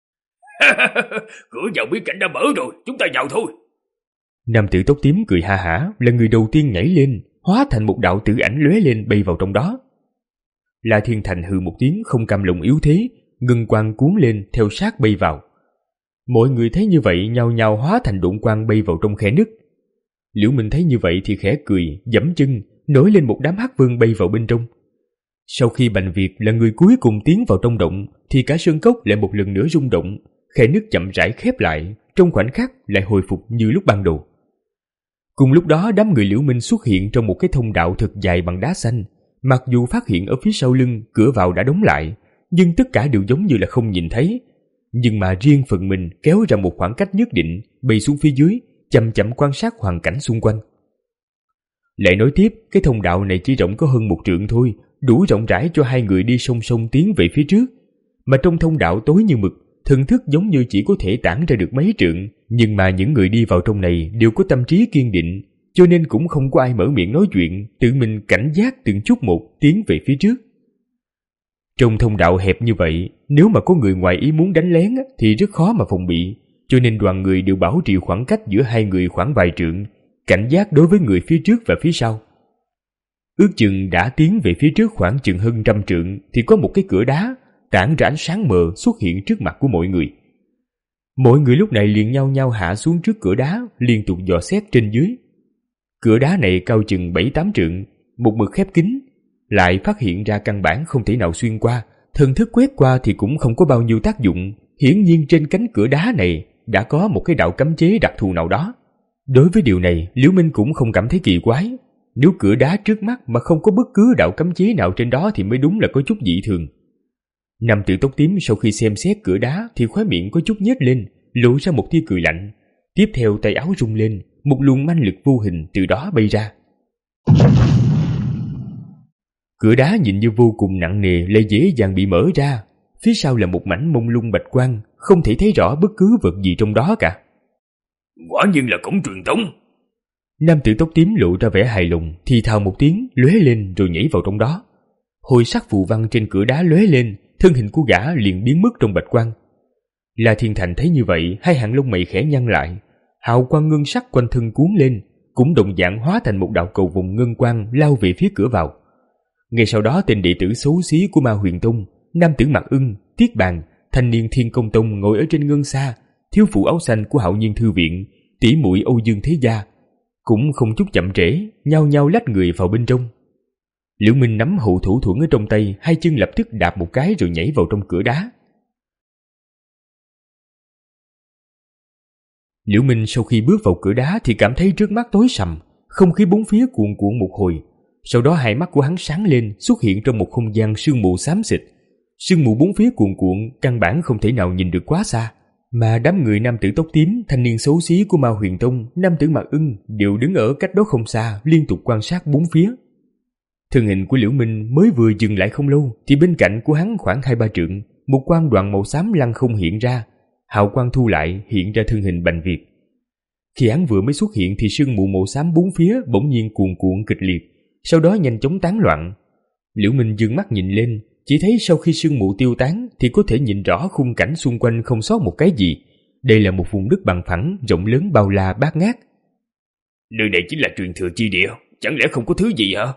Cửa vào bí cảnh đã mở rồi, chúng ta vào thôi. Nam tử tóc tím cười ha hả, là người đầu tiên nhảy lên, hóa thành một đạo tử ảnh lóe lên bay vào trong đó. La Thiên Thành hừ một tiếng không cam lòng yếu thế, ngân quang cuốn lên theo sát bay vào. Mọi người thấy như vậy nhao nhao hóa thành độn quang bay vào trong khe nứt. Liễu Minh thấy như vậy thì khẽ cười, giẫm chân, nổi lên một đám hắc vương bay vào bên trong. Sau khi Bành Việt là người cuối cùng tiến vào trong động, thì cả sơn cốc lại một lần nữa rung động, khe nứt chậm rãi khép lại, trong khoảnh khắc lại hồi phục như lúc ban đầu. Cùng lúc đó đám người Liễu Minh xuất hiện trong một cái thông đạo thật dài bằng đá xanh. Mặc dù phát hiện ở phía sau lưng cửa vào đã đóng lại, nhưng tất cả đều giống như là không nhìn thấy. Nhưng mà riêng phần mình kéo ra một khoảng cách nhất định, bay xuống phía dưới, chậm chậm quan sát hoàn cảnh xung quanh. Lại nói tiếp, cái thông đạo này chỉ rộng có hơn một trượng thôi, đủ rộng rãi cho hai người đi song song tiến về phía trước. Mà trong thông đạo tối như mực, thần thức giống như chỉ có thể tản ra được mấy trượng, nhưng mà những người đi vào trong này đều có tâm trí kiên định, cho nên cũng không có ai mở miệng nói chuyện, tự mình cảnh giác từng chút một tiến về phía trước. Trong thông đạo hẹp như vậy, nếu mà có người ngoài ý muốn đánh lén thì rất khó mà phòng bị, cho nên đoàn người đều bảo trì khoảng cách giữa hai người khoảng vài trượng, cảnh giác đối với người phía trước và phía sau. Ước chừng đã tiến về phía trước khoảng chừng hơn trăm trượng thì có một cái cửa đá tản ra ánh sáng mờ xuất hiện trước mặt của mọi người. Mọi người lúc này liền nhao nhao hạ xuống trước cửa đá, liên tục dò xét trên dưới. Cửa đá này cao chừng bảy tám trượng, một mực khép kín, lại phát hiện ra căn bản không thể nào xuyên qua, thần thức quét qua thì cũng không có bao nhiêu tác dụng. Hiển nhiên trên cánh cửa đá này đã có một cái đạo cấm chế đặc thù nào đó. Đối với điều này, Liễu Minh cũng không cảm thấy kỳ quái. Nếu cửa đá trước mắt mà không có bất cứ đạo cấm chế nào trên đó thì mới đúng là có chút dị thường. Nam tử tóc tím sau khi xem xét cửa đá thì khóe miệng có chút nhếch lên, lộ ra một tia cười lạnh. Tiếp theo tay áo rung lên, một luồng manh lực vô hình từ đó bay ra. Cửa đá nhìn như vô cùng nặng nề lại dễ dàng bị mở ra. Phía sau là một mảnh mông lung bạch quang, không thể thấy rõ bất cứ vật gì trong đó cả. Quả nhiên là cổng truyền tống. Nam tử tóc tím lộ ra vẻ hài lòng, thì thào một tiếng, lóe lên rồi nhảy vào trong đó. Hồi sắc phù văn trên cửa đá lóe lên, thân hình của gã liền biến mất trong bạch quang. La Thiên Thành thấy như vậy, hai hàng lông mày khẽ nhăn lại, hào quang ngân sắc quanh thân cuốn lên, cũng đồng dạng hóa thành một đạo cầu vồng ngân quang lao về phía cửa vào. Ngay sau đó tên đệ tử xấu xí của Ma Huyền Tông, nam tử Mặc Ưng, Tiết Bàn, thanh niên Thiên Công Tông ngồi ở trên ngân xa, thiếu phụ áo xanh của Hạo Nhiên Thư Viện, tỷ muội Âu Dương Thế Gia, cũng không chút chậm trễ, nhao nhao lách người vào bên trong. Liễu Minh nắm hậu thủ thuẫn ở trong tay, hai chân lập tức đạp một cái rồi nhảy vào trong cửa đá. Liễu Minh sau khi bước vào cửa đá thì cảm thấy trước mắt tối sầm, không khí bốn phía cuồn cuộn một hồi. Sau đó hai mắt của hắn sáng lên, xuất hiện trong một không gian sương mù xám xịt. Sương mù bốn phía cuồn cuộn, căn bản không thể nào nhìn được quá xa. Mà đám người nam tử tóc tím, thanh niên xấu xí của Ma Huyền Tông, nam tử Mặc Ưng đều đứng ở cách đó không xa, liên tục quan sát bốn phía. Thân hình của Liễu Minh mới vừa dừng lại không lâu, thì bên cạnh của hắn khoảng hai ba trượng, một quang đoàn màu xám lăng không hiện ra. Hào quang thu lại, hiện ra thân hình Bành Việt. Khi hắn vừa mới xuất hiện thì sương mù màu xám bốn phía bỗng nhiên cuồn cuộn kịch liệt, sau đó nhanh chóng tán loạn. Liễu Minh dương mắt nhìn lên, chỉ thấy sau khi sương mù tiêu tán thì có thể nhìn rõ khung cảnh xung quanh không sót một cái gì. Đây là một vùng đất bằng phẳng, rộng lớn bao la bát ngát. Nơi này chính là truyền thừa chi địa, chẳng lẽ không có thứ gì hả?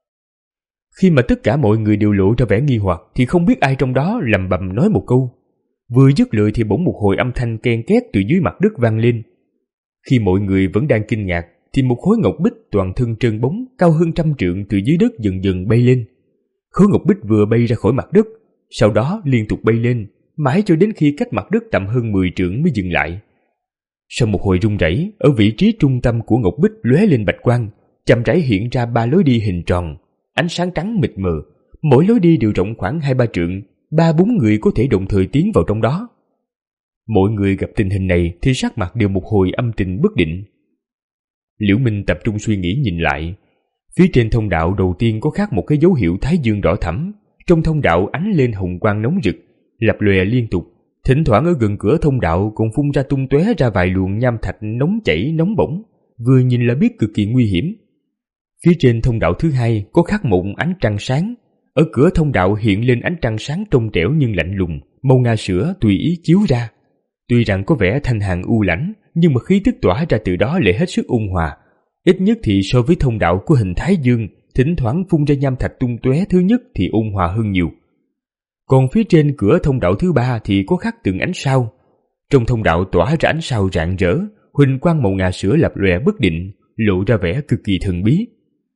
Khi mà tất cả mọi người đều lộ ra vẻ nghi hoặc thì không biết ai trong đó lầm bầm nói một câu. Vừa dứt lời thì bỗng một hồi âm thanh ken két từ dưới mặt đất vang lên. Khi mọi người vẫn đang kinh ngạc thì một khối ngọc bích toàn thân trơn bóng, cao hơn trăm trượng từ dưới đất dần dần bay lên. Khối ngọc bích vừa bay ra khỏi mặt đất, sau đó liên tục bay lên, mãi cho đến khi cách mặt đất tầm hơn mười trượng mới dừng lại. Sau một hồi rung rẩy, ở vị trí trung tâm của ngọc bích lóe lên bạch quang, chậm rãi hiện ra ba lối đi hình tròn, ánh sáng trắng mịt mờ, mỗi lối đi đều rộng khoảng hai ba trượng, ba bốn người có thể đồng thời tiến vào trong đó. Mọi người gặp tình hình này thì sắc mặt đều một hồi âm tình bất định. Liễu Minh tập trung suy nghĩ nhìn lại. Phía trên thông đạo đầu tiên có khắc một cái dấu hiệu thái dương đỏ thẫm, trong thông đạo ánh lên hồng quang nóng rực, lập lòe liên tục. Thỉnh thoảng ở gần cửa thông đạo còn phun ra tung tóe ra vài luồng nham thạch nóng chảy nóng bỏng, vừa nhìn là biết cực kỳ nguy hiểm. Phía trên thông đạo thứ hai có khắc một ánh trăng sáng. Ở cửa thông đạo hiện lên ánh trăng sáng trong trẻo nhưng lạnh lùng, màu ngà sữa tùy ý chiếu ra. Tuy rằng có vẻ thanh hàn u lãnh, nhưng mà khí tức tỏa ra từ đó lại hết sức ôn hòa. Ít nhất thì so với thông đạo của hình thái dương, thỉnh thoảng phun ra nham thạch tung tóe thứ nhất thì ôn hòa hơn nhiều. Còn phía trên cửa thông đạo thứ ba thì có khắc từng ánh sao. Trong thông đạo tỏa ra ánh sao rạng rỡ, huỳnh quang màu ngà sữa lập lòe bất định, lộ ra vẻ cực kỳ thần bí.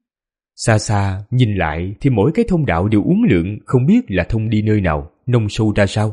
Xa xa nhìn lại thì mỗi cái thông đạo đều uốn lượn, không biết là thông đi nơi nào, nông sâu ra sao.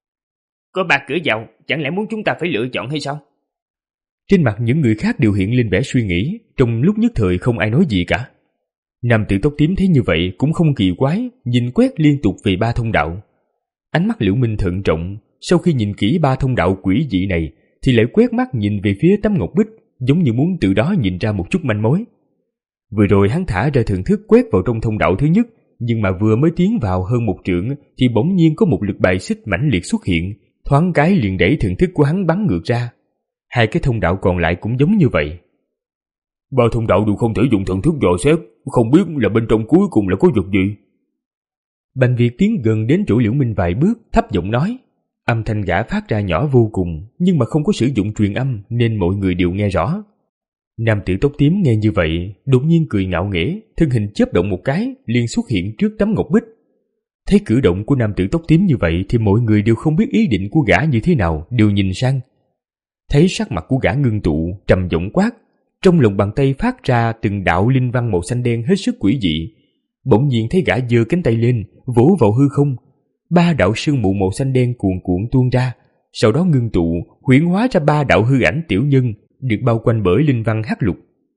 Có ba cửa vào, chẳng lẽ muốn chúng ta phải lựa chọn hay sao? Trên mặt những người khác đều hiện lên vẻ suy nghĩ, trong lúc nhất thời không ai nói gì cả. Nam tử tóc tím thấy như vậy cũng không kỳ quái, nhìn quét liên tục về ba thông đạo. Ánh mắt Liễu Minh thận trọng, sau khi nhìn kỹ ba thông đạo quỷ dị này thì lại quét mắt nhìn về phía tấm ngọc bích, giống như muốn từ đó nhìn ra một chút manh mối. Vừa rồi hắn thả ra thần thức quét vào trong thông đạo thứ nhất, nhưng mà vừa mới tiến vào hơn một trượng thì bỗng nhiên có một lực bài xích mãnh liệt xuất hiện, thoáng cái liền đẩy thần thức của hắn bắn ngược ra. Hai cái thông đạo còn lại cũng giống như vậy. Ba thông đạo đều không thể dùng thần thức dò xét, không biết là bên trong cuối cùng là có vật gì. Bành Việt tiến gần đến chỗ Liễu Minh vài bước, thấp giọng nói. Âm thanh gã phát ra nhỏ vô cùng, nhưng mà không có sử dụng truyền âm nên mọi người đều nghe rõ. Nam tử tóc tím nghe như vậy, đột nhiên cười ngạo nghễ, thân hình chớp động một cái, liền xuất hiện trước tấm ngọc bích. Thấy cử động của nam tử tóc tím như vậy thì mọi người đều không biết ý định của gã như thế nào, đều nhìn sang. Thấy sắc mặt của gã ngưng tụ, trầm giọng quát, trong lòng bàn tay phát ra từng đạo linh văn màu xanh đen hết sức quỷ dị. Bỗng nhiên thấy gã giơ cánh tay lên, vỗ vào hư không, ba đạo sương mù màu xanh đen cuồn cuộn tuôn ra, sau đó ngưng tụ, huyễn hóa ra ba đạo hư ảnh tiểu nhân, được bao quanh bởi linh văn hắc lục.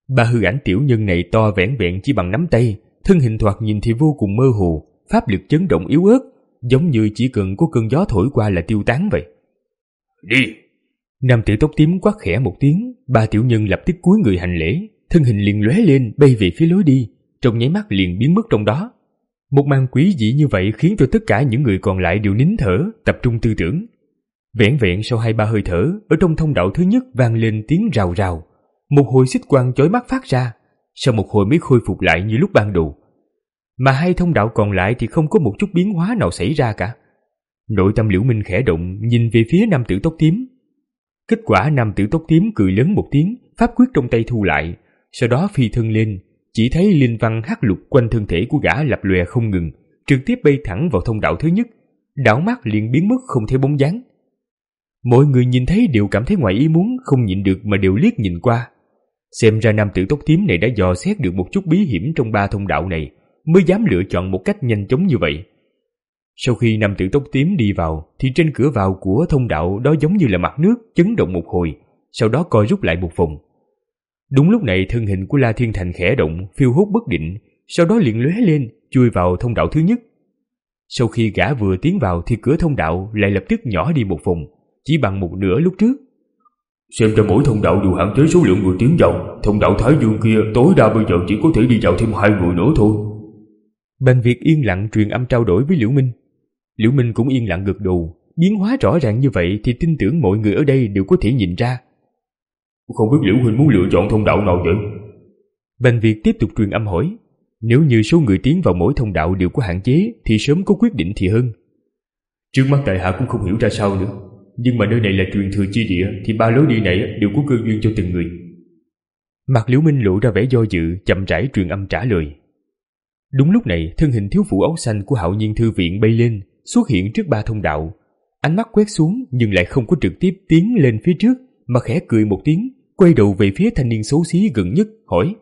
Ba hư ảnh tiểu nhân này to vẻn vẹn chỉ bằng nắm tay, thân hình thoạt nhìn thì vô cùng mơ hồ, pháp lực chấn động yếu ớt, giống như chỉ cần có cơn gió thổi qua là tiêu tán vậy. Đi! Nam tử tóc tím quát khẽ một tiếng, ba tiểu nhân lập tức cúi người hành lễ, thân hình liền lóe lên bay về phía lối đi, trong nháy mắt liền biến mất trong đó. Một màn quý dị như vậy khiến cho tất cả những người còn lại đều nín thở, tập trung tư tưởng. Vẻn vẹn sau hai ba hơi thở, ở trong thông đạo thứ nhất vang lên tiếng rào rào, một hồi xích quang chói mắt phát ra, sau một hồi mới khôi phục lại như lúc ban đầu. Mà hai thông đạo còn lại thì không có một chút biến hóa nào xảy ra cả. Nội tâm Liễu Minh khẽ động, nhìn về phía nam tử tóc tím. Kết quả nam tử tóc tím cười lớn một tiếng, pháp quyết trong tay thu lại, sau đó phi thân lên, chỉ thấy linh văn hắc lục quanh thân thể của gã lập lòe không ngừng, trực tiếp bay thẳng vào thông đạo thứ nhất, đảo mắt liền biến mất không thấy bóng dáng. Mọi người nhìn thấy đều cảm thấy ngoài ý muốn, không nhịn được mà đều liếc nhìn qua. Xem ra nam tử tóc tím này đã dò xét được một chút bí hiểm trong ba thông đạo này, mới dám lựa chọn một cách nhanh chóng như vậy. Sau khi nam tử tóc tím đi vào, thì trên cửa vào của thông đạo đó giống như là mặt nước chấn động một hồi, sau đó co rút lại một vòng. Đúng lúc này thân hình của La Thiên Thành khẽ động, phiêu hốt bất định, sau đó liền lóe lên, chui vào thông đạo thứ nhất. Sau khi gã vừa tiến vào thì cửa thông đạo lại lập tức nhỏ đi một vòng, chỉ bằng một nửa lúc trước. Xem ra mỗi thông đạo đều hạn chế số lượng người tiến vào, thông đạo Thái Dương kia tối đa bây giờ chỉ có thể đi vào thêm hai người nữa thôi. Bành Việt yên lặng truyền âm trao đổi với Liễu Minh. Liễu Minh cũng yên lặng gật đầu, biến hóa rõ ràng như vậy thì tin tưởng mọi người ở đây đều có thể nhìn ra. Không biết Liễu huynh muốn lựa chọn thông đạo nào vậy? Bành Việt tiếp tục truyền âm hỏi. Nếu như số người tiến vào mỗi thông đạo đều có hạn chế thì sớm có quyết định thì hơn. Trước mắt tại hạ cũng không hiểu ra sao nữa, nhưng mà nơi này là truyền thừa chi địa thì ba lối đi này đều có cơ duyên cho từng người. Mặt Liễu Minh lộ ra vẻ do dự, chậm rãi truyền âm trả lời. Đúng lúc này, thân hình thiếu phụ áo xanh của Hạo Nhiên thư viện bay lên, xuất hiện trước ba thông đạo. Ánh mắt quét xuống nhưng lại không có trực tiếp tiến lên phía trước, mà khẽ cười một tiếng, quay đầu về phía thanh niên xấu xí gần nhất, hỏi.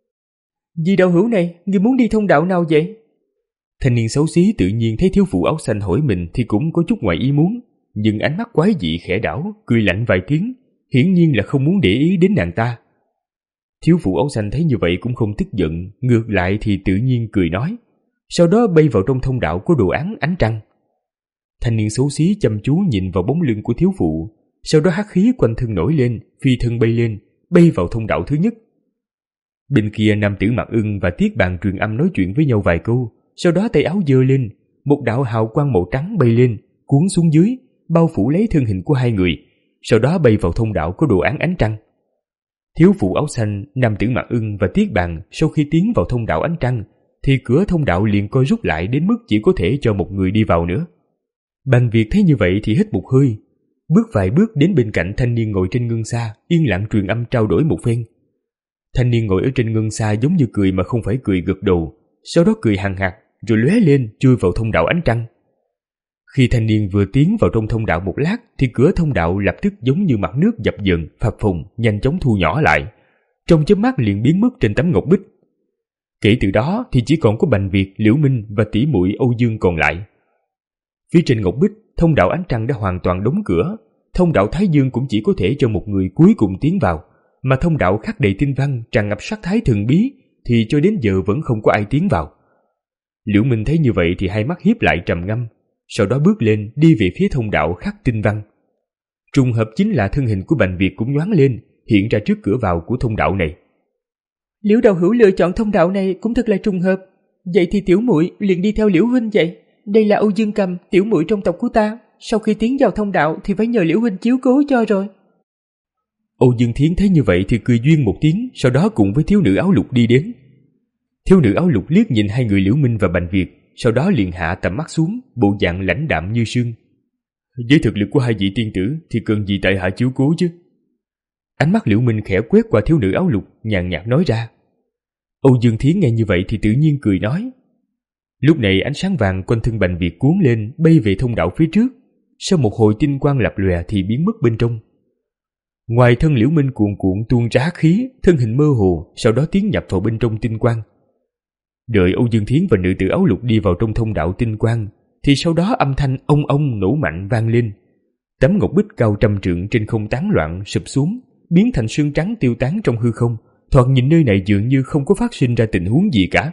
Vì đạo hữu này, ngươi muốn đi thông đạo nào vậy? Thanh niên xấu xí tự nhiên thấy thiếu phụ áo xanh hỏi mình thì cũng có chút ngoài ý muốn, nhưng ánh mắt quái dị khẽ đảo, cười lạnh vài tiếng, hiển nhiên là không muốn để ý đến nàng ta. Thiếu phụ áo xanh thấy như vậy cũng không tức giận, ngược lại thì tự nhiên cười nói, sau đó bay vào trong thông đạo có đồ án ánh trăng. Thanh niên xấu xí chăm chú nhìn vào bóng lưng của thiếu phụ, sau đó hắc khí quanh thân nổi lên, phi thân bay lên, bay vào thông đạo thứ nhất. Bên kia nam tử Mặc Ưng và Tiết Bàn truyền âm nói chuyện với nhau vài câu, sau đó tay áo giơ lên, một đạo hào quang màu trắng bay lên, cuốn xuống dưới, bao phủ lấy thân hình của hai người, sau đó bay vào thông đạo có đồ án ánh trăng. Thiếu phụ áo xanh, nam tử Mặc Ưng và Tiết Bàn sau khi tiến vào thông đạo ánh trăng, thì cửa thông đạo liền co rút lại đến mức chỉ có thể cho một người đi vào nữa. Bành Việt thấy như vậy thì hít một hơi, bước vài bước đến bên cạnh thanh niên ngồi trên ngân xa, yên lặng truyền âm trao đổi một phen. Thanh niên ngồi ở trên ngân xa giống như cười mà không phải cười, gật đầu, sau đó cười hằng hặc, rồi lóe lên chui vào thông đạo ánh trăng. Khi thanh niên vừa tiến vào trong thông đạo một lát thì cửa thông đạo lập tức giống như mặt nước dập dần, phập phồng, nhanh chóng thu nhỏ lại, trong chớp mắt liền biến mất trên tấm ngọc bích. Kể từ đó thì chỉ còn có Bành Việt, Liễu Minh và tỷ muội Âu Dương còn lại. Phía trên ngọc bích, thông đạo ánh trăng đã hoàn toàn đóng cửa, thông đạo Thái Dương cũng chỉ có thể cho một người cuối cùng tiến vào, mà thông đạo khắc đầy tinh văn tràn ngập sắc thái thần bí thì cho đến giờ vẫn không có ai tiến vào. Liễu Minh thấy như vậy thì hai mắt híp lại trầm ngâm, sau đó bước lên đi về phía thông đạo khắc tinh văn. Trùng hợp chính là thân hình của Bành Việt cũng nhoáng lên, hiện ra trước cửa vào của thông đạo này. Liễu đạo hữu lựa chọn thông đạo này cũng thật là trùng hợp, vậy thì tiểu muội liền đi theo Liễu huynh vậy. Đây là Âu Dương Cầm, tiểu muội trong tộc của ta, sau khi tiến vào thông đạo thì phải nhờ Liễu huynh chiếu cố cho rồi. Âu Dương Thiến thấy như vậy thì cười duyên một tiếng, sau đó cùng với thiếu nữ áo lục đi đến. Thiếu nữ áo lục liếc nhìn hai người Liễu Minh và Bành Việt, sau đó liền hạ tầm mắt xuống, bộ dạng lãnh đạm như sương. Với thực lực của hai vị tiên tử thì cần gì tại hạ chiếu cố chứ? Ánh mắt Liễu Minh khẽ quét qua thiếu nữ áo lục, nhàn nhạt nói ra. Âu Dương Thiến nghe như vậy thì tự nhiên cười nói. Lúc này ánh sáng vàng quanh thân Bành Việt cuốn lên, bay về thông đạo phía trước, sau một hồi tinh quang lập lòe thì biến mất bên trong. Ngoài thân Liễu Minh cuồn cuộn tuôn ra khí, thân hình mơ hồ, sau đó tiến nhập vào bên trong tinh quang. Đợi Âu Dương Thiến và nữ tử áo lục đi vào trong thông đạo tinh quang, thì sau đó âm thanh ông ông nổ mạnh vang lên. Tấm ngọc bích cao trăm trượng trên không tán loạn sụp xuống, biến thành sương trắng tiêu tán trong hư không, thoạt nhìn nơi này dường như không có phát sinh ra tình huống gì cả.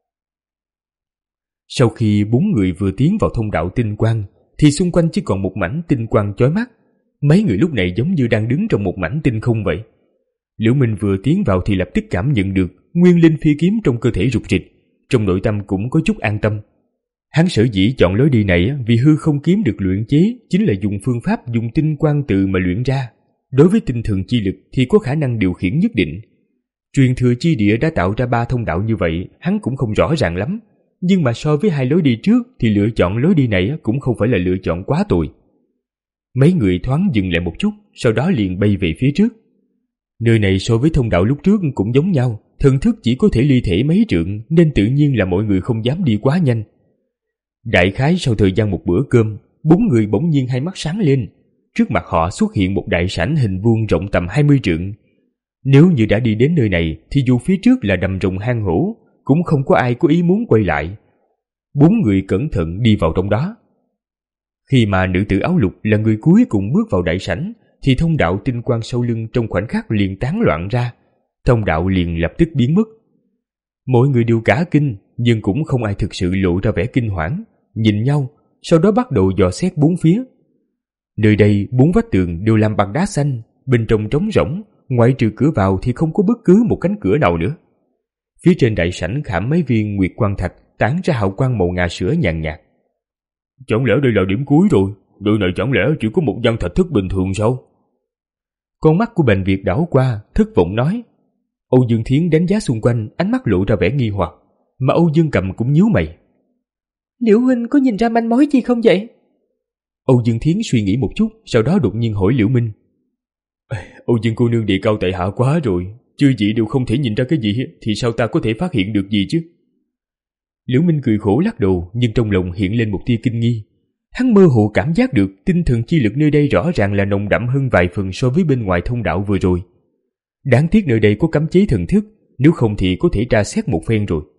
Sau khi bốn người vừa tiến vào thông đạo tinh quang, thì xung quanh chỉ còn một mảnh tinh quang chói mắt. Mấy người lúc này giống như đang đứng trong một mảnh tinh không vậy. Liễu Minh vừa tiến vào thì lập tức cảm nhận được nguyên linh phi kiếm trong cơ thể rục rịch, trong nội tâm cũng có chút an tâm. Hắn sở dĩ chọn lối đi này vì hư không kiếm được luyện chế chính là dùng phương pháp dùng tinh quang tự mà luyện ra. Đối với tinh thần chi lực thì có khả năng điều khiển nhất định. Truyền thừa chi địa đã tạo ra ba thông đạo như vậy, hắn cũng không rõ ràng lắm. Nhưng mà so với hai lối đi trước thì lựa chọn lối đi này cũng không phải là lựa chọn quá tồi. Mấy người thoáng dừng lại một chút, sau đó liền bay về phía trước. Nơi này so với thông đạo lúc trước cũng giống nhau, thần thức chỉ có thể ly thể mấy trượng nên tự nhiên là mọi người không dám đi quá nhanh. Đại khái sau thời gian một bữa cơm, bốn người bỗng nhiên hai mắt sáng lên. Trước mặt họ xuất hiện một đại sảnh hình vuông rộng tầm hai mươi trượng. Nếu như đã đi đến nơi này thì dù phía trước là đầm rồng hang hổ, cũng không có ai có ý muốn quay lại. Bốn người cẩn thận đi vào trong đó. Khi mà nữ tử áo lục là người cuối cùng bước vào đại sảnh, thì thông đạo tinh quang sau lưng trong khoảnh khắc liền tán loạn ra. Thông đạo liền lập tức biến mất. Mọi người đều cả kinh, nhưng cũng không ai thực sự lộ ra vẻ kinh hoảng, nhìn nhau, sau đó bắt đầu dò xét bốn phía. Nơi đây bốn vách tường đều làm bằng đá xanh, bên trong trống rỗng, ngoại trừ cửa vào thì không có bất cứ một cánh cửa nào nữa. Phía trên đại sảnh khảm mấy viên nguyệt quang thạch tán ra hào quang màu ngà sữa nhàn nhạt. Chẳng lẽ đây là điểm cuối rồi? Nơi này chẳng lẽ chỉ có một gian thạch thất bình thường sao? Con mắt của Bành Việt đảo qua, thất vọng nói. Âu Dương Thiến đánh giá xung quanh, ánh mắt lộ ra vẻ nghi hoặc, mà Âu Dương Cầm cũng nhíu mày. Liễu huynh có nhìn ra manh mối gì không vậy? Âu Dương Thiến suy nghĩ một chút, sau đó đột nhiên hỏi Liễu Minh. Âu Dương cô nương địa cao tại hạ quá rồi, chư vị đều không thể nhìn ra cái gì thì sao ta có thể phát hiện được gì chứ? Liễu Minh cười khổ lắc đầu, nhưng trong lòng hiện lên một tia kinh nghi. Hắn mơ hồ cảm giác được tinh thần chi lực nơi đây rõ ràng là nồng đậm hơn vài phần so với bên ngoài thông đạo vừa rồi. Đáng tiếc nơi đây có cấm chế thần thức, nếu không thì có thể tra xét một phen rồi.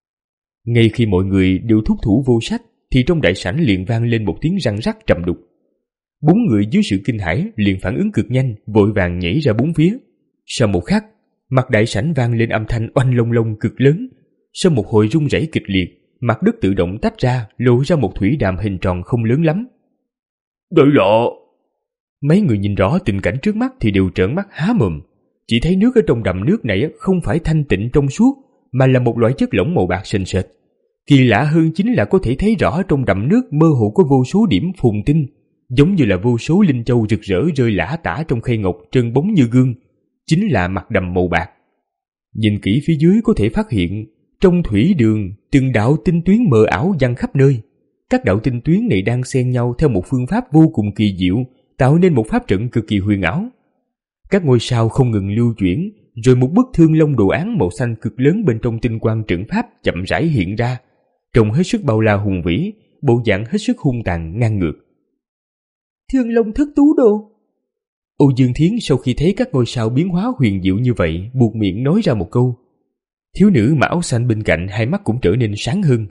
Ngay khi mọi người đều thúc thủ vô sách, thì trong đại sảnh liền vang lên một tiếng răng rắc trầm đục. Bốn người dưới sự kinh hãi liền phản ứng cực nhanh, vội vàng nhảy ra bốn phía. Sau một khắc, mặt đại sảnh vang lên âm thanh oanh long long cực lớn. Sau một hồi rung rẩy kịch liệt, mặt đất tự động tách ra, lộ ra một thủy đàm hình tròn không lớn lắm. Đây là... Mấy người nhìn rõ tình cảnh trước mắt thì đều trợn mắt há mồm. Chỉ thấy nước ở trong đầm nước này không phải thanh tịnh trong suốt, mà là một loại chất lỏng màu bạc sền sệt. Kỳ lạ hơn chính là có thể thấy rõ trong đầm nước mơ hồ có vô số điểm phồn tinh, giống như là vô số linh châu rực rỡ rơi lả tả trong khay ngọc trơn bóng như gương, chính là mặt đầm màu bạc. Nhìn kỹ phía dưới có thể phát hiện, trong thủy đường từng đạo tinh tuyến mờ ảo giăng khắp nơi. Các đạo tinh tuyến này đang xen nhau theo một phương pháp vô cùng kỳ diệu, tạo nên một pháp trận cực kỳ huyền ảo. Các ngôi sao không ngừng lưu chuyển, rồi một bức thương long đồ án màu xanh cực lớn bên trong tinh quang trận pháp chậm rãi hiện ra, trông hết sức bao la hùng vĩ, bộ dạng hết sức hung tàn ngang ngược. Thương long thất tú đồ. Âu Dương Thiến sau khi thấy các ngôi sao biến hóa huyền diệu như vậy, buột miệng nói ra một câu. Thiếu nữ mà áo xanh bên cạnh hai mắt cũng trở nên sáng hơn.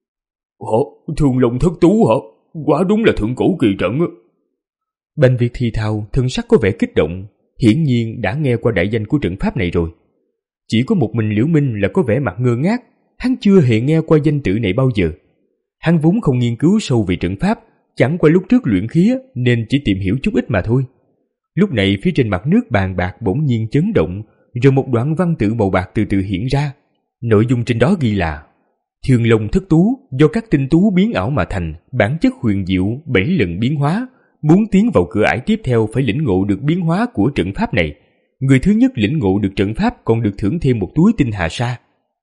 Hả? Thương long thất tú hả? Quá đúng là thượng cổ kỳ trận á. Bành Việt thì thào, thân sắc có vẻ kích động, hiển nhiên đã nghe qua đại danh của trận pháp này rồi. Chỉ có một mình Liễu Minh là có vẻ mặt ngơ ngác, hắn chưa hề nghe qua danh tự này bao giờ. Hắn vốn không nghiên cứu sâu về trận pháp, chẳng qua lúc trước luyện khí nên chỉ tìm hiểu chút ít mà thôi. Lúc này phía trên mặt nước bàn bạc bỗng nhiên chấn động, rồi một đoạn văn tự màu bạc từ từ hiện ra. Nội dung trên đó ghi là: Thương long thất tú do các tinh tú biến ảo mà thành, bản chất huyền diệu, bảy lần biến hóa. Muốn tiến vào cửa ải tiếp theo phải lĩnh ngộ được biến hóa của trận pháp này. Người thứ nhất lĩnh ngộ được trận pháp còn được thưởng thêm một túi tinh hà sa.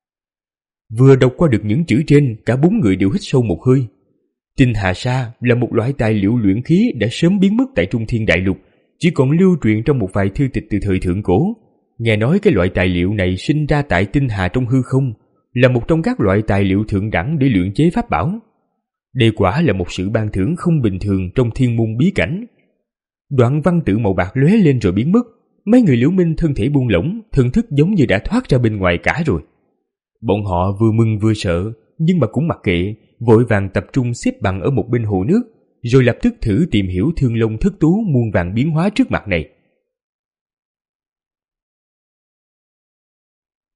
Vừa đọc qua được những chữ trên, cả bốn người đều hít sâu một hơi. Tinh hà sa là một loại tài liệu luyện khí đã sớm biến mất tại Trung Thiên Đại Lục, chỉ còn lưu truyền trong một vài thư tịch từ thời thượng cổ. Nghe nói cái loại tài liệu này sinh ra tại tinh hà trong hư không, là một trong các loại tài liệu thượng đẳng để luyện chế pháp bảo. Đây quả là một sự ban thưởng không bình thường trong thiên môn bí cảnh. Đoạn văn tự màu bạc lóe lên rồi biến mất. Mấy người Liễu Minh thân thể buông lỏng, thần thức giống như đã thoát ra bên ngoài cả rồi. Bọn họ vừa mừng vừa sợ, nhưng mà cũng mặc kệ, vội vàng tập trung xếp bằng ở một bên hồ nước, rồi lập tức thử tìm hiểu thương long thất tú muôn vàng biến hóa trước mặt này.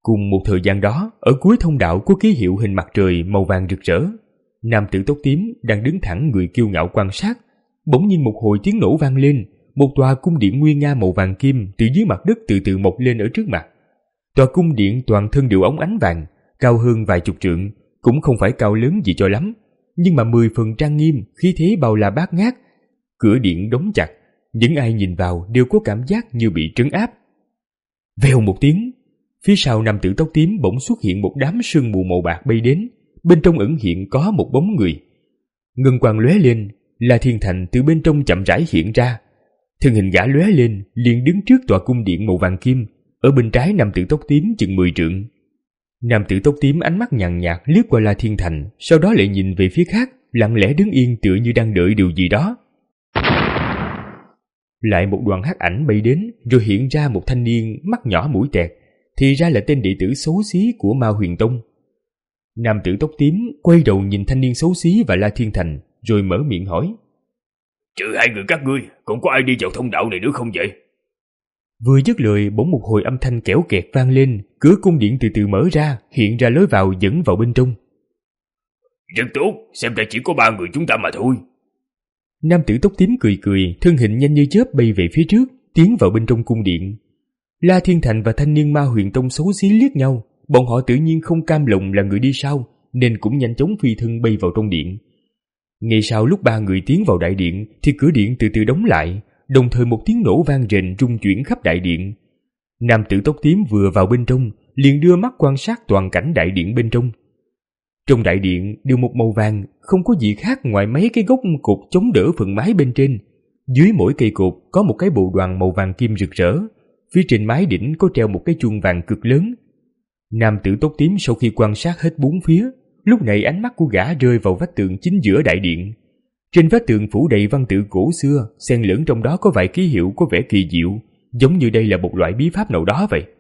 Cùng một thời gian đó, ở cuối thông đạo có ký hiệu hình mặt trời màu vàng rực rỡ. Nam tử tóc tím đang đứng thẳng người kiêu ngạo quan sát. Bỗng nhiên một hồi tiếng nổ vang lên, một tòa cung điện nguy nga màu vàng kim từ dưới mặt đất từ từ mọc lên ở trước mặt. Tòa cung điện toàn thân đều óng ánh vàng, cao hơn vài chục trượng, cũng không phải cao lớn gì cho lắm, nhưng mà mười phần trang nghiêm, khí thế bao la bát ngát. Cửa điện đóng chặt, những ai nhìn vào đều có cảm giác như bị trấn áp. Vèo một tiếng, phía sau nam tử tóc tím bỗng xuất hiện một đám sương mù màu bạc bay đến, bên trong ẩn hiện có một bóng người. Ngân quang lóe lên, La Thiên Thành từ bên trong chậm rãi hiện ra. Thân hình gã lóe lên, liền đứng trước tòa cung điện màu vàng kim, ở bên trái nam tử tóc tím chừng mười trượng. Nam tử tóc tím ánh mắt nhàn nhạt liếc qua La Thiên Thành, sau đó lại nhìn về phía khác, lặng lẽ đứng yên tựa như đang đợi điều gì đó. Lại một đoàn hắc ảnh bay đến, rồi hiện ra một thanh niên mắt nhỏ mũi tẹt, thì ra là tên đệ tử xấu xí của Ma Huyền Tông. Nam tử tóc tím quay đầu nhìn thanh niên xấu xí và La Thiên Thành, rồi mở miệng hỏi: Trừ hai người các ngươi, còn có ai đi vào thông đạo này nữa không vậy? Vừa dứt lời, bỗng một hồi âm thanh kẽo kẹt vang lên, cửa cung điện từ từ mở ra, hiện ra lối vào dẫn vào bên trong. Rất tốt, xem ra chỉ có ba người chúng ta mà thôi. Nam tử tóc tím cười cười, thân hình nhanh như chớp bay về phía trước, tiến vào bên trong cung điện. La Thiên Thành và thanh niên Ma Huyền Tông xấu xí liếc nhau, bọn họ tự nhiên không cam lòng là người đi sau, nên cũng nhanh chóng phi thân bay vào trong điện. Ngay sau lúc ba người tiến vào đại điện, thì cửa điện từ từ đóng lại, đồng thời một tiếng nổ vang rền rung chuyển khắp đại điện. Nam tử tóc tím vừa vào bên trong, liền đưa mắt quan sát toàn cảnh đại điện bên trong. Trong đại điện đều một màu vàng, không có gì khác ngoài mấy cái gốc cột chống đỡ phần mái bên trên. Dưới mỗi cây cột có một cái bộ đoàn màu vàng kim rực rỡ, phía trên mái đỉnh có treo một cái chuông vàng cực lớn. Nam tử tóc tím sau khi quan sát hết bốn phía, lúc này ánh mắt của gã rơi vào vách tường chính giữa đại điện. Trên vách tường phủ đầy văn tự cổ xưa, xen lẫn trong đó có vài ký hiệu có vẻ kỳ diệu, giống như đây là một loại bí pháp nào đó vậy.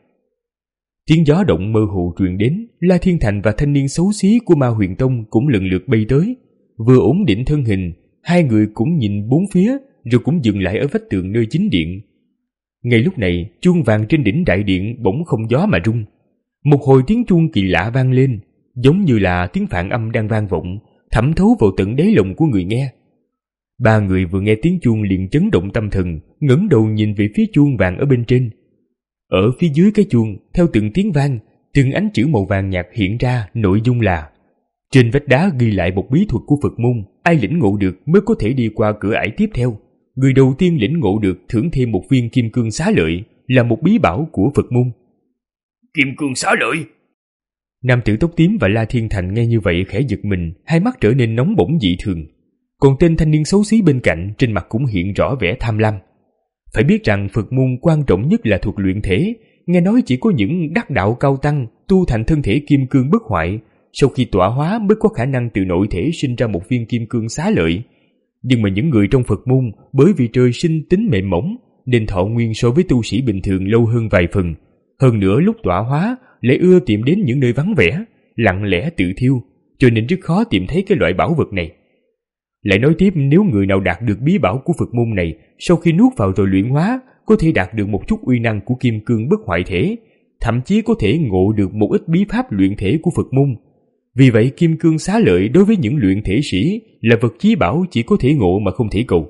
Tiếng gió động mơ hồ truyền đến, La Thiên Thành và thanh niên xấu xí của Ma Huyền Tông cũng lần lượt bay tới. Vừa ổn định thân hình, hai người cũng nhìn bốn phía, rồi cũng dừng lại ở vách tường nơi chính điện. Ngay lúc này, chuông vàng trên đỉnh đại điện bỗng không gió mà rung. Một hồi tiếng chuông kỳ lạ vang lên, giống như là tiếng phản âm đang vang vọng, thẩm thấu vào tận đáy lòng của người nghe. Ba người vừa nghe tiếng chuông liền chấn động tâm thần, ngẩng đầu nhìn về phía chuông vàng ở bên trên. Ở phía dưới cái chuông, theo từng tiếng vang, từng ánh chữ màu vàng nhạt hiện ra, nội dung là: trên vách đá ghi lại một bí thuật của Phật môn, ai lĩnh ngộ được mới có thể đi qua cửa ải tiếp theo. Người đầu tiên lĩnh ngộ được thưởng thêm một viên kim cương xá lợi, là một bí bảo của Phật môn. Kim cương xá lợi? Nam tử tóc tím và La Thiên Thành nghe như vậy khẽ giật mình, hai mắt trở nên nóng bỏng dị thường. Còn tên thanh niên xấu xí bên cạnh, trên mặt cũng hiện rõ vẻ tham lam. Phải biết rằng Phật môn quan trọng nhất là thuật luyện thể, nghe nói chỉ có những đắc đạo cao tăng tu thành thân thể kim cương bất hoại, sau khi tọa hóa mới có khả năng từ nội thể sinh ra một viên kim cương xá lợi. Nhưng mà những người trong Phật môn bởi vì trời sinh tính mềm mỏng, nên thọ nguyên so với tu sĩ bình thường lâu hơn vài phần. Hơn nữa lúc tọa hóa lại ưa tìm đến những nơi vắng vẻ, lặng lẽ tự thiêu, cho nên rất khó tìm thấy cái loại bảo vật này. Lại nói tiếp, nếu người nào đạt được bí bảo của Phật môn này, sau khi nuốt vào rồi luyện hóa, có thể đạt được một chút uy năng của kim cương bất hoại thể, thậm chí có thể ngộ được một ít bí pháp luyện thể của Phật môn. Vì vậy kim cương xá lợi đối với những luyện thể sĩ là vật chí bảo chỉ có thể ngộ mà không thể cầu.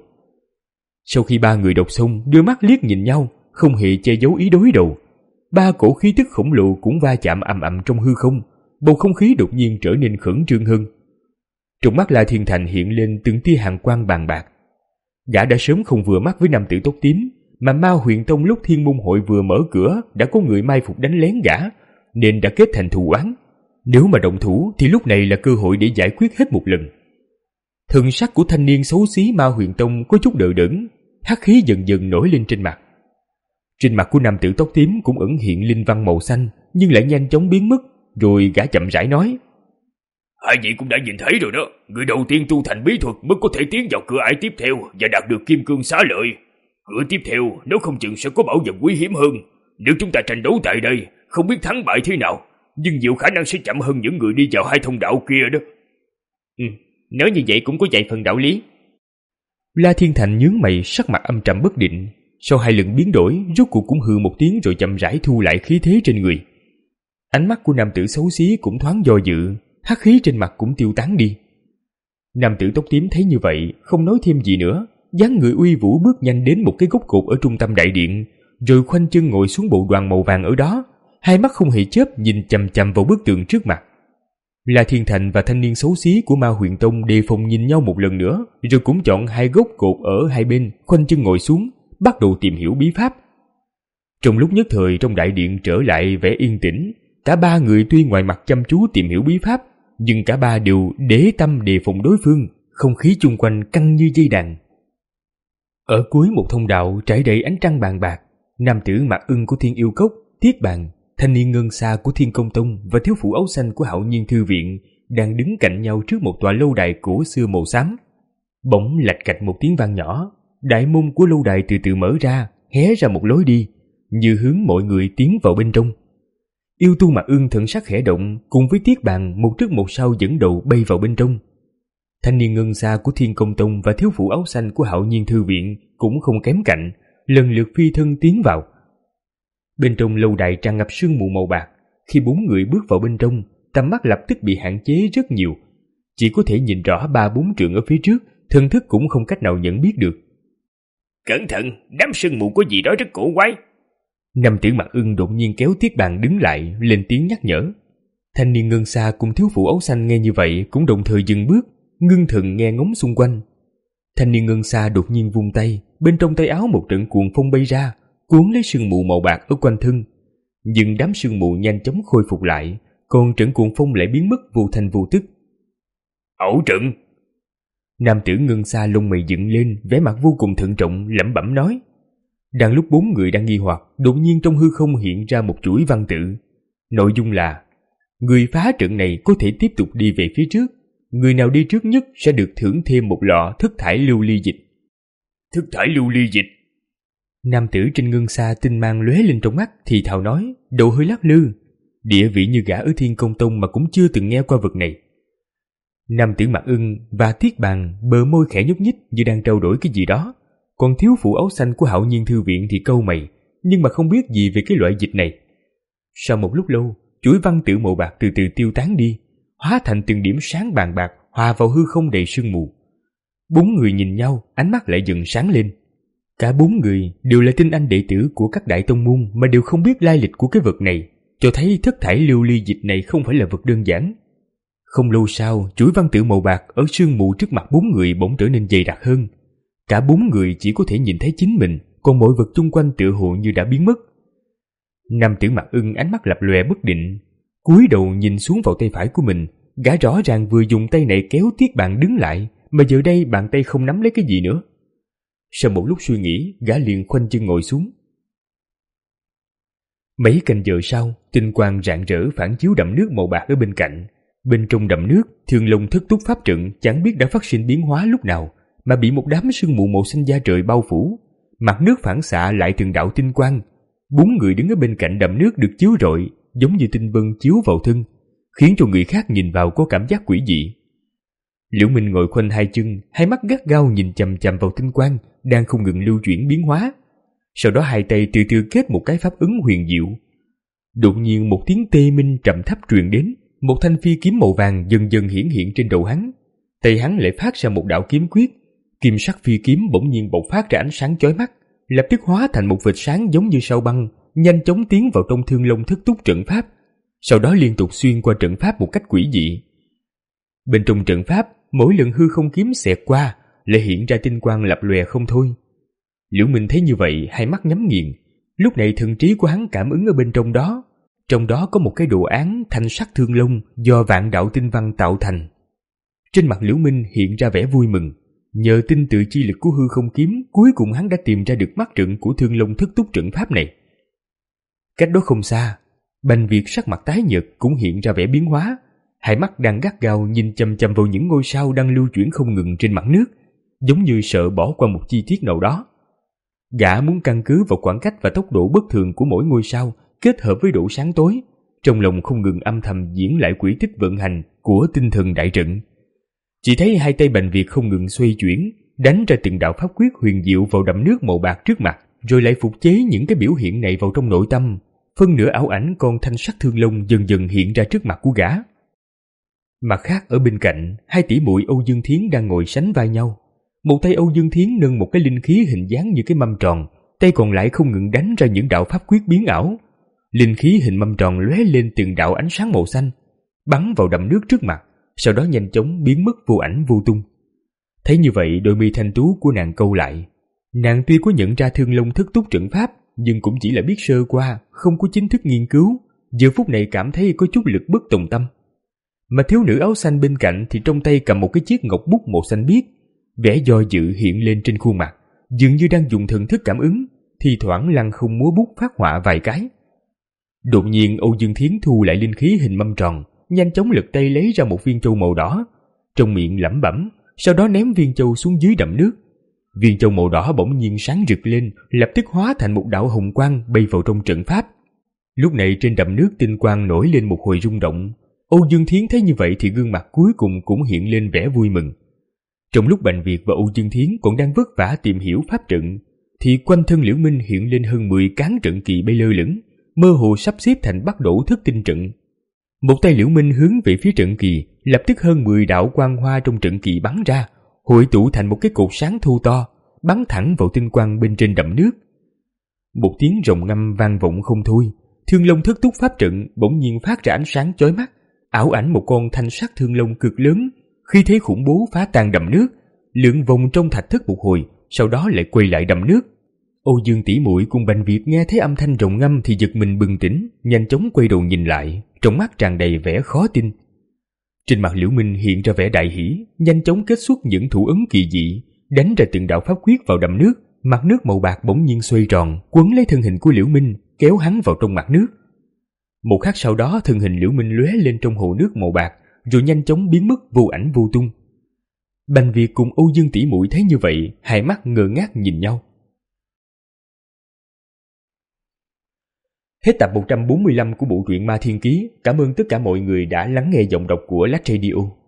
Sau khi ba người đọc xong, đưa mắt liếc nhìn nhau, không hề che giấu ý đối đầu. Ba cổ khí tức khổng lồ cũng va chạm ầm ầm trong hư không, bầu không khí đột nhiên trở nên khẩn trương hơn. Trong mắt La Thiên Thành hiện lên từng tia hàn quang bàn bạc. Gã đã sớm không vừa mắt với nam tử tóc tím, mà Ma Huyền Tông lúc Thiên Môn Hội vừa mở cửa đã có người mai phục đánh lén gã, nên đã kết thành thù oán. Nếu mà động thủ thì lúc này là cơ hội để giải quyết hết một lần. Thần sắc của thanh niên xấu xí Ma Huyền Tông có chút đờ đẫn, hắc khí dần dần nổi lên trên mặt. Trên mặt của nam tử tóc tím cũng ẩn hiện linh văn màu xanh, nhưng lại nhanh chóng biến mất, rồi gã chậm rãi nói: Hai vị cũng đã nhìn thấy rồi đó, người đầu tiên tu thành bí thuật mới có thể tiến vào cửa ải tiếp theo và đạt được kim cương xá lợi. Cửa tiếp theo nếu không chừng sẽ có bảo vật quý hiếm hơn. Nếu chúng ta tranh đấu tại đây, không biết thắng bại thế nào, nhưng nhiều khả năng sẽ chậm hơn những người đi vào hai thông đạo kia đó. Ừ, nói như vậy cũng có vài phần đạo lý. La Thiên Thành nhướng mày, sắc mặt âm trầm bất định. Sau hai lần biến đổi, rốt cuộc cũng hừ một tiếng rồi chậm rãi thu lại khí thế trên người. Ánh mắt của nam tử xấu xí cũng thoáng do dự, hắc khí trên mặt cũng tiêu tán đi. Nam tử tóc tím thấy như vậy, không nói thêm gì nữa, dáng người uy vũ bước nhanh đến một cái gốc cột ở trung tâm đại điện, rồi khoanh chân ngồi xuống bộ đoàn màu vàng ở đó, hai mắt không hề chớp nhìn chằm chằm vào bức tượng trước mặt. La Thiên Thành và thanh niên xấu xí của Ma Huyền Tông đề phòng nhìn nhau một lần nữa, rồi cũng chọn hai gốc cột ở hai bên, khoanh chân ngồi xuống, bắt đầu tìm hiểu bí pháp. Trong lúc nhất thời trong đại điện trở lại vẻ yên tĩnh, cả ba người tuy ngoài mặt chăm chú tìm hiểu bí pháp, nhưng cả ba đều để tâm đề phòng đối phương, không khí chung quanh căng như dây đàn. Ở cuối một thông đạo trải đầy ánh trăng bàn bạc, nam tử Mạc Ưng của Thiên Yêu Cốc, Tiết Bàn, thanh niên Ngân Sa của Thiên Công Tông và thiếu phụ áo xanh của Hạo Nhiên Thư Viện đang đứng cạnh nhau trước một tòa lâu đài cổ xưa màu xám. Bỗng lạch cạch một tiếng vang nhỏ, đại môn của lâu đài từ từ mở ra, hé ra một lối đi, như hướng mọi người tiến vào bên trong. Yêu tu Mạc Ưng thần sắc khẽ động, cùng với Tiết Bàn một trước một sau dẫn đầu bay vào bên trong. Thanh niên Ngân Sa của Thiên Công Tông và thiếu phụ áo xanh của Hạo Nhiên Thư Viện cũng không kém cạnh, lần lượt phi thân tiến vào. Bên trong lâu đài tràn ngập sương mù màu bạc, khi bốn người bước vào bên trong, tầm mắt lập tức bị hạn chế rất nhiều, chỉ có thể nhìn rõ ba bốn trượng ở phía trước, thần thức cũng không cách nào nhận biết được. Cẩn thận, đám sương mù có gì đó rất cổ quái. Nam tử Mạc Ưng đột nhiên kéo Tiết Bàn đứng lại, lên tiếng nhắc nhở. Thanh niên Ngân Sa cùng thiếu phụ áo xanh nghe như vậy cũng đồng thời dừng bước, ngưng thần nghe ngóng xung quanh. Thanh niên Ngân Sa đột nhiên vung tay, bên trong tay áo một trận cuồng phong bay ra, cuốn lấy sương mù màu bạc ở quanh thân. Nhưng đám sương mù nhanh chóng khôi phục lại, còn trận cuồng phong lại biến mất vô thành vô tức. Ẩu trận! Nam tử Ngân Sa lông mày dựng lên, vẻ mặt vô cùng thận trọng, lẩm bẩm nói. Đang lúc bốn người đang nghi hoặc, đột nhiên trong hư không hiện ra một chuỗi văn tự. Nội dung là: người phá trận này có thể tiếp tục đi về phía trước, người nào đi trước nhất sẽ được thưởng thêm một lọ thất thải lưu ly dịch. Thất thải lưu ly dịch? Nam tử trên Ngân Sa tinh mang lóe lên trong mắt, thì thào nói, đầu hơi lắc lư. Địa vị như gã ở Thiên Công Tông mà cũng chưa từng nghe qua vật này. Nam tử Mạc Ưng và Tiết Bàn bờ môi khẽ nhúc nhích như đang trao đổi cái gì đó, còn thiếu phụ áo xanh của Hạo Nhiên Thư Viện thì cau mày, nhưng mà không biết gì về cái loại dịch này. Sau một lúc lâu, chuỗi văn tự màu bạc từ từ tiêu tán đi, hóa thành từng điểm sáng bàn bạc hòa vào hư không đầy sương mù. Bốn người nhìn nhau, ánh mắt lại dần sáng lên. Cả bốn người đều là tinh anh đệ tử của các đại tông môn mà đều không biết lai lịch của cái vật này, cho thấy thất thải lưu ly dịch này không phải là vật đơn giản. Không lâu sau, chuỗi văn tự màu bạc ở sương mù trước mặt bốn người bỗng trở nên dày đặc hơn. Cả bốn người chỉ có thể nhìn thấy chính mình, còn mọi vật chung quanh tựa hồ như đã biến mất. Nam tử Mạc Ưng ánh mắt lập lòe bất định, cúi đầu nhìn xuống vào tay phải của mình. Gã rõ ràng vừa dùng tay này kéo Tiết Bàn đứng lại, mà giờ đây bàn tay không nắm lấy cái gì nữa. Sau một lúc suy nghĩ, gã liền khoanh chân ngồi xuống. Mấy canh giờ sau, tinh quang rạng rỡ phản chiếu đầm nước màu bạc ở bên cạnh. Bên trong đầm nước, Thương Long thất túc pháp trận chẳng biết đã phát sinh biến hóa lúc nào, mà bị một đám sương mù màu xanh da trời bao phủ. Mặt nước phản xạ lại từng đạo tinh quang. Bốn người đứng ở bên cạnh đầm nước được chiếu rọi, giống như tinh vân chiếu vào thân, khiến cho người khác nhìn vào có cảm giác quỷ dị. Liễu Minh ngồi khoanh hai chân, hai mắt gắt gao nhìn chằm chằm vào tinh quang đang không ngừng lưu chuyển biến hóa. Sau đó hai tay từ từ kết một cái pháp ứng huyền diệu. Đột nhiên một tiếng tê minh trầm thấp truyền đến, một thanh phi kiếm màu vàng dần dần hiển hiện trên đầu hắn. Tay hắn lại phát ra một đạo kiếm quyết, kim sắc phi kiếm bỗng nhiên bộc phát ra ánh sáng chói mắt, lập tức hóa thành một vệt sáng giống như sao băng, nhanh chóng tiến vào trong Thương Long thất túc trận pháp, sau đó liên tục xuyên qua trận pháp một cách quỷ dị. Bên trong trận pháp, mỗi lần hư không kiếm xẹt qua lại hiện ra tinh quang lập lòe không thôi. Liễu Minh thấy như vậy, hai mắt nhắm nghiền. Lúc này thần trí của hắn cảm ứng ở bên trong đó, trong đó có một cái đồ án thanh sắc thương long do vạn đạo tinh văn tạo thành. Trên mặt Liễu Minh hiện ra vẻ vui mừng, nhờ tinh tự chi lực của hư không kiếm, cuối cùng hắn đã tìm ra được mắt trận của Thương Long thất túc trận pháp này. Cách đó không xa, Bành Việt sắc mặt tái nhợt cũng hiện ra vẻ biến hóa, hai mắt đang gắt gao nhìn chằm chằm vào những ngôi sao đang lưu chuyển không ngừng trên mặt nước, giống như sợ bỏ qua một chi tiết nào đó. Gã muốn căn cứ vào khoảng cách và tốc độ bất thường của mỗi ngôi sao kết hợp với độ sáng tối, trong lòng không ngừng âm thầm diễn lại quỹ tích vận hành của tinh thần đại trận. Chỉ thấy hai tay Bành Việt không ngừng xoay chuyển, đánh ra từng đạo pháp quyết huyền diệu vào đầm nước màu bạc trước mặt, rồi lại phục chế những cái biểu hiện này vào trong nội tâm, phân nửa ảo ảnh con thanh sắc thương long dần dần hiện ra trước mặt của gã. Mặt khác ở bên cạnh, hai tỷ muội Âu Dương Thiến đang ngồi sánh vai nhau. Một tay Âu Dương Thiến nâng một cái linh khí hình dáng như cái mâm tròn, tay còn lại không ngừng đánh ra những đạo pháp quyết biến ảo. Linh khí hình mâm tròn lóe lên từng đạo ánh sáng màu xanh, bắn vào đầm nước trước mặt, sau đó nhanh chóng biến mất vô ảnh vô tung. Thấy như vậy, đôi mi thanh tú của nàng câu lại. Nàng tuy có nhận ra Thương Long thất túc trận pháp, nhưng cũng chỉ là biết sơ qua, không có chính thức nghiên cứu. Giờ phút này cảm thấy có chút lực bất tòng tâm. Mà thiếu nữ áo xanh bên cạnh thì trong tay cầm một cái chiếc ngọc bút màu xanh biếc, vẻ do dự hiện lên trên khuôn mặt, dường như đang dùng thần thức cảm ứng, thì thoảng lăng không múa bút phát họa vài cái. Đột nhiên Âu Dương Thiến thu lại linh khí hình mâm tròn, nhanh chóng lật tay lấy ra một viên châu màu đỏ, trong miệng lẩm bẩm, sau đó ném viên châu xuống dưới đầm nước. Viên châu màu đỏ bỗng nhiên sáng rực lên, lập tức hóa thành một đạo hồng quang bay vào trong trận pháp. Lúc này trên đầm nước tinh quang nổi lên một hồi rung động. Âu Dương Thiến thấy như vậy thì gương mặt cuối cùng cũng hiện lên vẻ vui mừng. Trong lúc Bành Việt và Âu Dương Thiến còn đang vất vả tìm hiểu pháp trận, thì quanh thân Liễu Minh hiện lên hơn mười cán trận kỳ bay lơ lửng, mơ hồ sắp xếp thành bắt đổ thất tinh trận. Một tay Liễu Minh hướng về phía trận kỳ, lập tức hơn mười đạo quang hoa trong trận kỳ bắn ra, hội tụ thành một cái cột sáng thu to, bắn thẳng vào tinh quang bên trên đầm nước. Một tiếng rồng ngâm vang vọng không thôi. Thương Long thất túc pháp trận bỗng nhiên phát ra ánh sáng chói mắt, ảo ảnh một con thanh sắc thương long cực lớn, khi thế khủng bố phá tan đầm nước, lượn vòng trong thạch thất một hồi, sau đó lại quay lại đầm nước. Âu Dương tỷ muội cùng Bành Việt nghe thấy âm thanh rồng ngâm thì giật mình bừng tỉnh, nhanh chóng quay đầu nhìn lại, trong mắt tràn đầy vẻ khó tin. Trên mặt Liễu Minh hiện ra vẻ đại hỉ, nhanh chóng kết xuất những thủ ấn kỳ dị, đánh ra từng đạo pháp quyết vào đầm nước. Mặt nước màu bạc bỗng nhiên xoay tròn, quấn lấy thân hình của Liễu Minh, kéo hắn vào trong mặt nước. Một khắc sau đó, thân hình Liễu Minh lóe lên trong hồ nước màu bạc, rồi nhanh chóng biến mất vô ảnh vô tung. Bành Việt cùng Âu Dương tỷ muội thấy như vậy, hai mắt ngơ ngác nhìn nhau. Hết tập một trăm bốn mươi lăm của bộ truyện Ma Thiên Ký. Cảm ơn tất cả mọi người đã lắng nghe giọng đọc của Lách Radio.